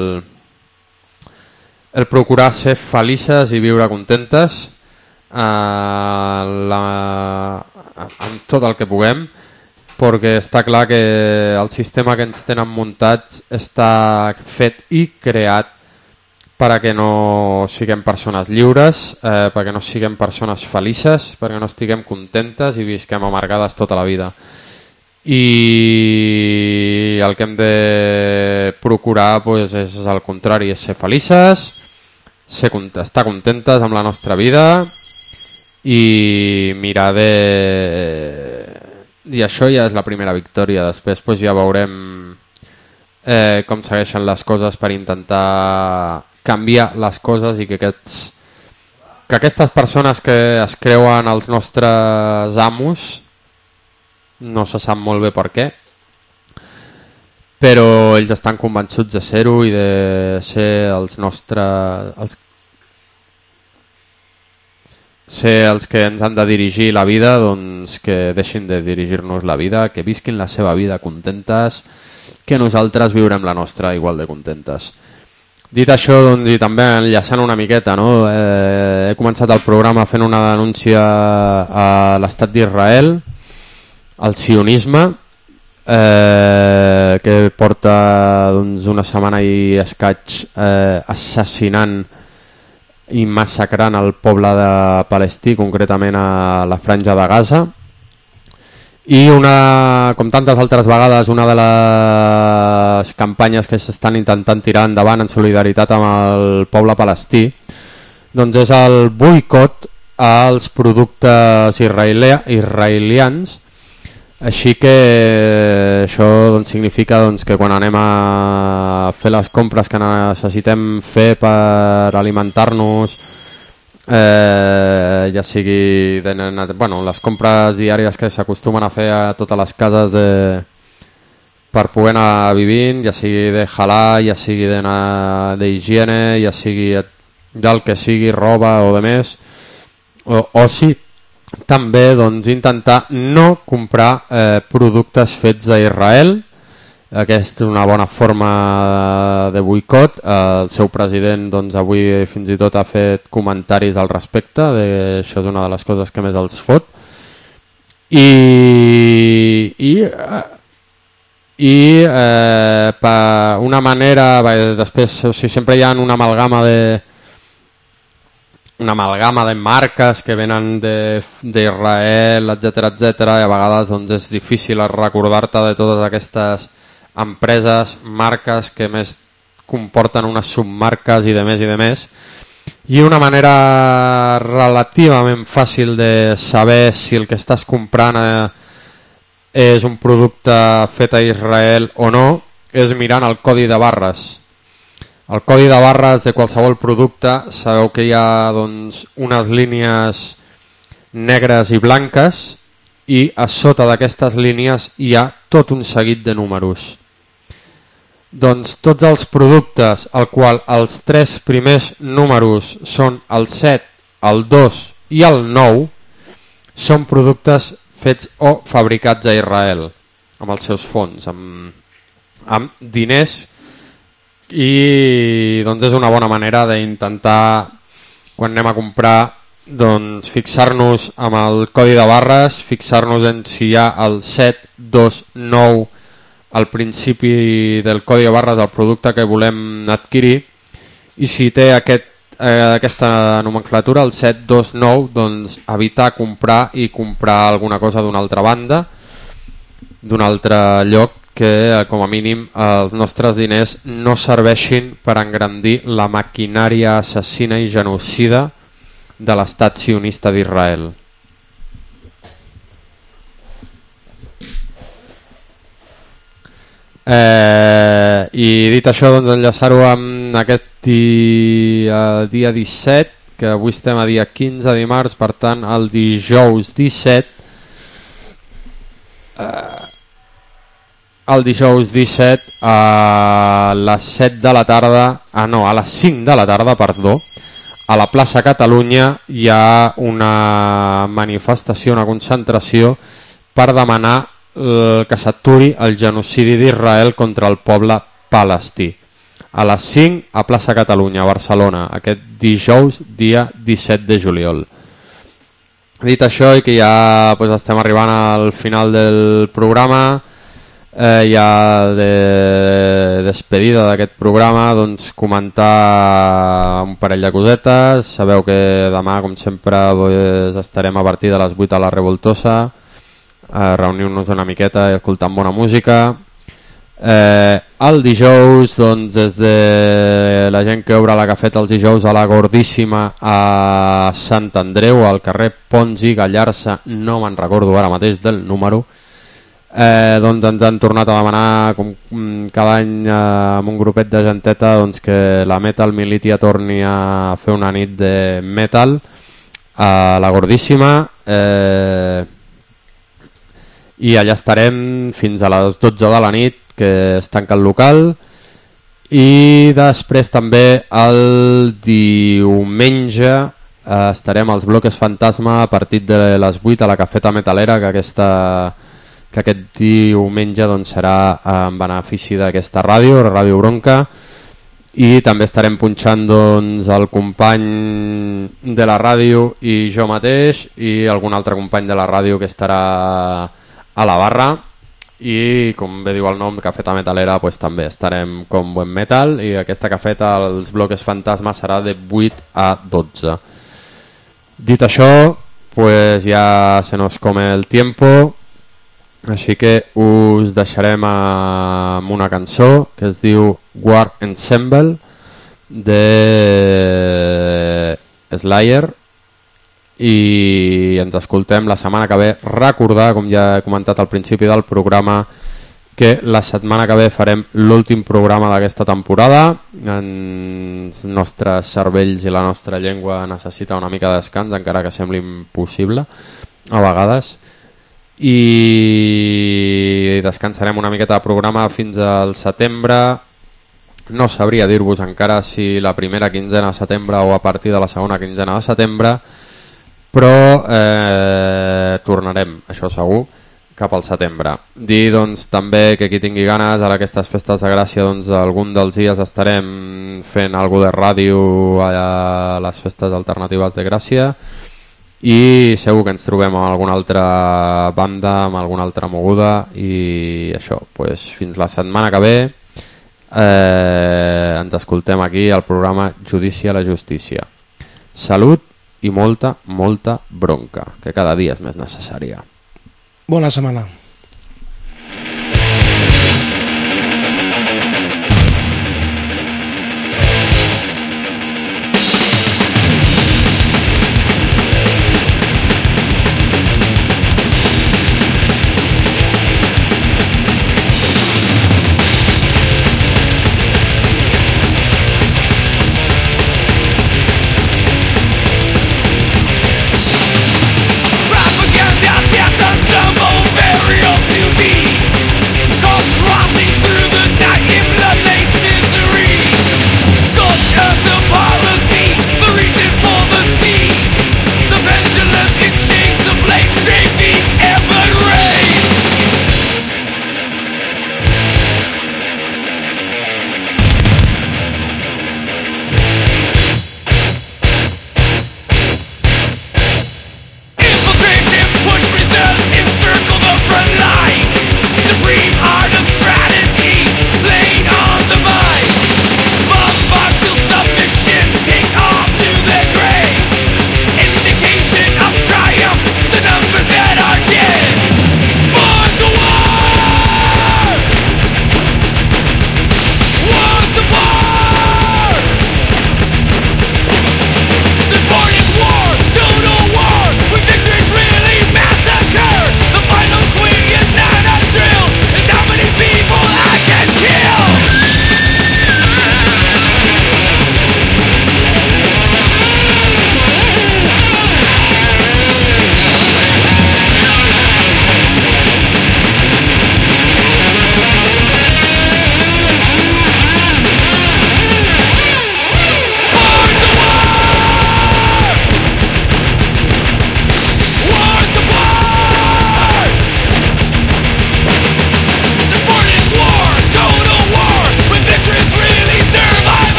S5: el procurar ser felices i viure contentes eh, la, amb tot el que puguem, perquè està clar que el sistema que ens tenen muntats està fet i creat perquè no siguem persones lliures, eh, perquè no siguem persones felices, perquè no estiguem contentes i visquem amargades tota la vida. I el que hem de procurar pues, és el contrari, és ser felices, ser, estar contentes amb la nostra vida i mirar de... I això ja és la primera victòria. Després pues, ja veurem eh, com segueixen les coses per intentar canviar les coses i que, aquests, que aquestes persones que es creuen els nostres amos, no se sap molt bé per què, però ells estan convençuts de ser-ho i de ser els nostres els, ser els que ens han de dirigir la vida, doncs que deixin de dirigir-nos la vida, que visquin la seva vida contentes, que nosaltres viurem la nostra igual de contentes. Dit això, doncs, i també enllaçant una miqueta, no? eh, he començat el programa fent una denúncia a l'estat d'Israel, al sionisme, eh, que porta doncs, una setmana i escaig eh, assassinant i massacrant el poble de Palestí, concretament a la Franja de Gaza. I una, com tantes altres vegades, una de les campanyes que s'estan intentant tirar endavant en solidaritat amb el poble palestí doncs és el boicot als productes israelia, israelians. Així que això doncs, significa doncs, que quan anem a fer les compres que necessitem fer per alimentar-nos, eh, ja sigui de, bueno, les compres diàries que s'acostumen a fer a totes les cases de, per poder anar vivint, ja sigui de halal, ja sigui d'higiene, ja sigui del que sigui, roba o de més, o, o sí, també doncs, intentar no comprar eh, productes fets a Israel. Aquesta és una bona forma de boicot. El seu president doncs, avui fins i tot ha fet comentaris al respecte, de... això és una de les coses que més els fot. I, i i eh, per una manera, bé, després o sigui, sempre hi ha una amalgama de una amalgama de marques que venen d'Israel, etcètera, etcètera, i a vegades doncs, és difícil recordar-te de totes aquestes empreses, marques que més comporten unes submarques i de més i de més. I una manera relativament fàcil de saber si el que estàs comprant eh, és un producte fet a Israel o no és mirant el codi de barres. El codi de barres de qualsevol producte, sabeu que hi ha doncs, unes línies negres i blanques i a sota d'aquestes línies hi ha tot un seguit de números. Doncs tots els productes al qual els tres primers números són el set, el dos i el nou són productes fets o fabricats a Israel amb els seus fons, amb, amb diners, i doncs és una bona manera d'intentar, quan anem a comprar, doncs fixar-nos amb el codi de barres, fixar-nos en si hi ha el set, dos, nou al principi del codi de barres del producte que volem adquirir, i si té aquest, eh, aquesta nomenclatura, el set, dos, nou, doncs evitar comprar i comprar alguna cosa d'una altra banda, d'un altre lloc, que com a mínim els nostres diners no serveixin per engrandir la maquinària assassina i genocida de l'estat sionista d'Israel. Eh, I dit això, doncs, enllaçar-ho amb aquest di, eh, dia disset, que avui estem a dia quinze, dimarts, per tant el dijous disset eh, el dijous disset a les set de la tarda, ah no, a les cinc de la tarda, perdó, a la plaça Catalunya hi ha una manifestació, una concentració per demanar eh, que s'aturi el genocidi d'Israel contra el poble palestí. A les cinc a plaça Catalunya, a Barcelona, aquest dijous, dia disset de juliol. Dit això, i que ja pues, estem arribant al final del programa, Eh, ja de despedida d'aquest programa, doncs comentar un parell de cosetes. Sabeu que demà, com sempre, doncs, estarem a partir de les vuit a la Revoltosa, eh, reunint-nos una miqueta i escoltant bona música. Eh, el dijous, doncs, des de la gent que obre la cafeta els dijous a la Gordíssima a Sant Andreu, al carrer Pons i Gallarça, no me'n recordo ara mateix del número, Eh, doncs ens han tornat a demanar com cada any eh, amb un grupet de genteta doncs, que la Metal Militia torni a fer una nit de metal a la Gordíssima, eh, i allà estarem fins a les dotze de la nit, que es tanca el local. I després també el diumenge eh, estarem als Bloques Fantasma a partir de les vuit a la Cafeta Metalera, que aquesta que aquest diumenge doncs, serà en benefici d'aquesta ràdio, Ràdio Bronca, i també estarem punxant doncs, el company de la ràdio i jo mateix i algun altre company de la ràdio que estarà a la barra, i com bé diu el nom, Cafeta Metalera, pues, també estarem com Buen Metal, i aquesta cafeta als Bloques Fantasma serà de vuit a dotze. Dit això, pues, ja se nos come el tiempo, així que us deixarem amb una cançó que es diu War Ensemble de Slayer, i ens escoltem la setmana que ve. Recordar, com ja he comentat al principi del programa, que la setmana que ve farem l'últim programa d'aquesta temporada. Els nostres cervells i la nostra llengua necessita una mica de descans, encara que sembli impossible a vegades, i descansarem una miqueta de programa fins al setembre. No sabria dir-vos encara si la primera quinzena de setembre o a partir de la segona quinzena de setembre, però eh, tornarem, això segur, cap al setembre. Dir doncs, també que qui tingui ganes a aquestes festes de Gràcia, doncs, algun dels dies estarem fent alguna de ràdio a les festes alternatives de Gràcia, i segur que ens trobem amb alguna altra banda, amb alguna altra moguda, i això, pues, fins la setmana que ve. Eh, ens escoltem aquí al programa Judici a la Justícia. Salut i molta, molta bronca, que cada dia és més necessària.
S4: Bona setmana.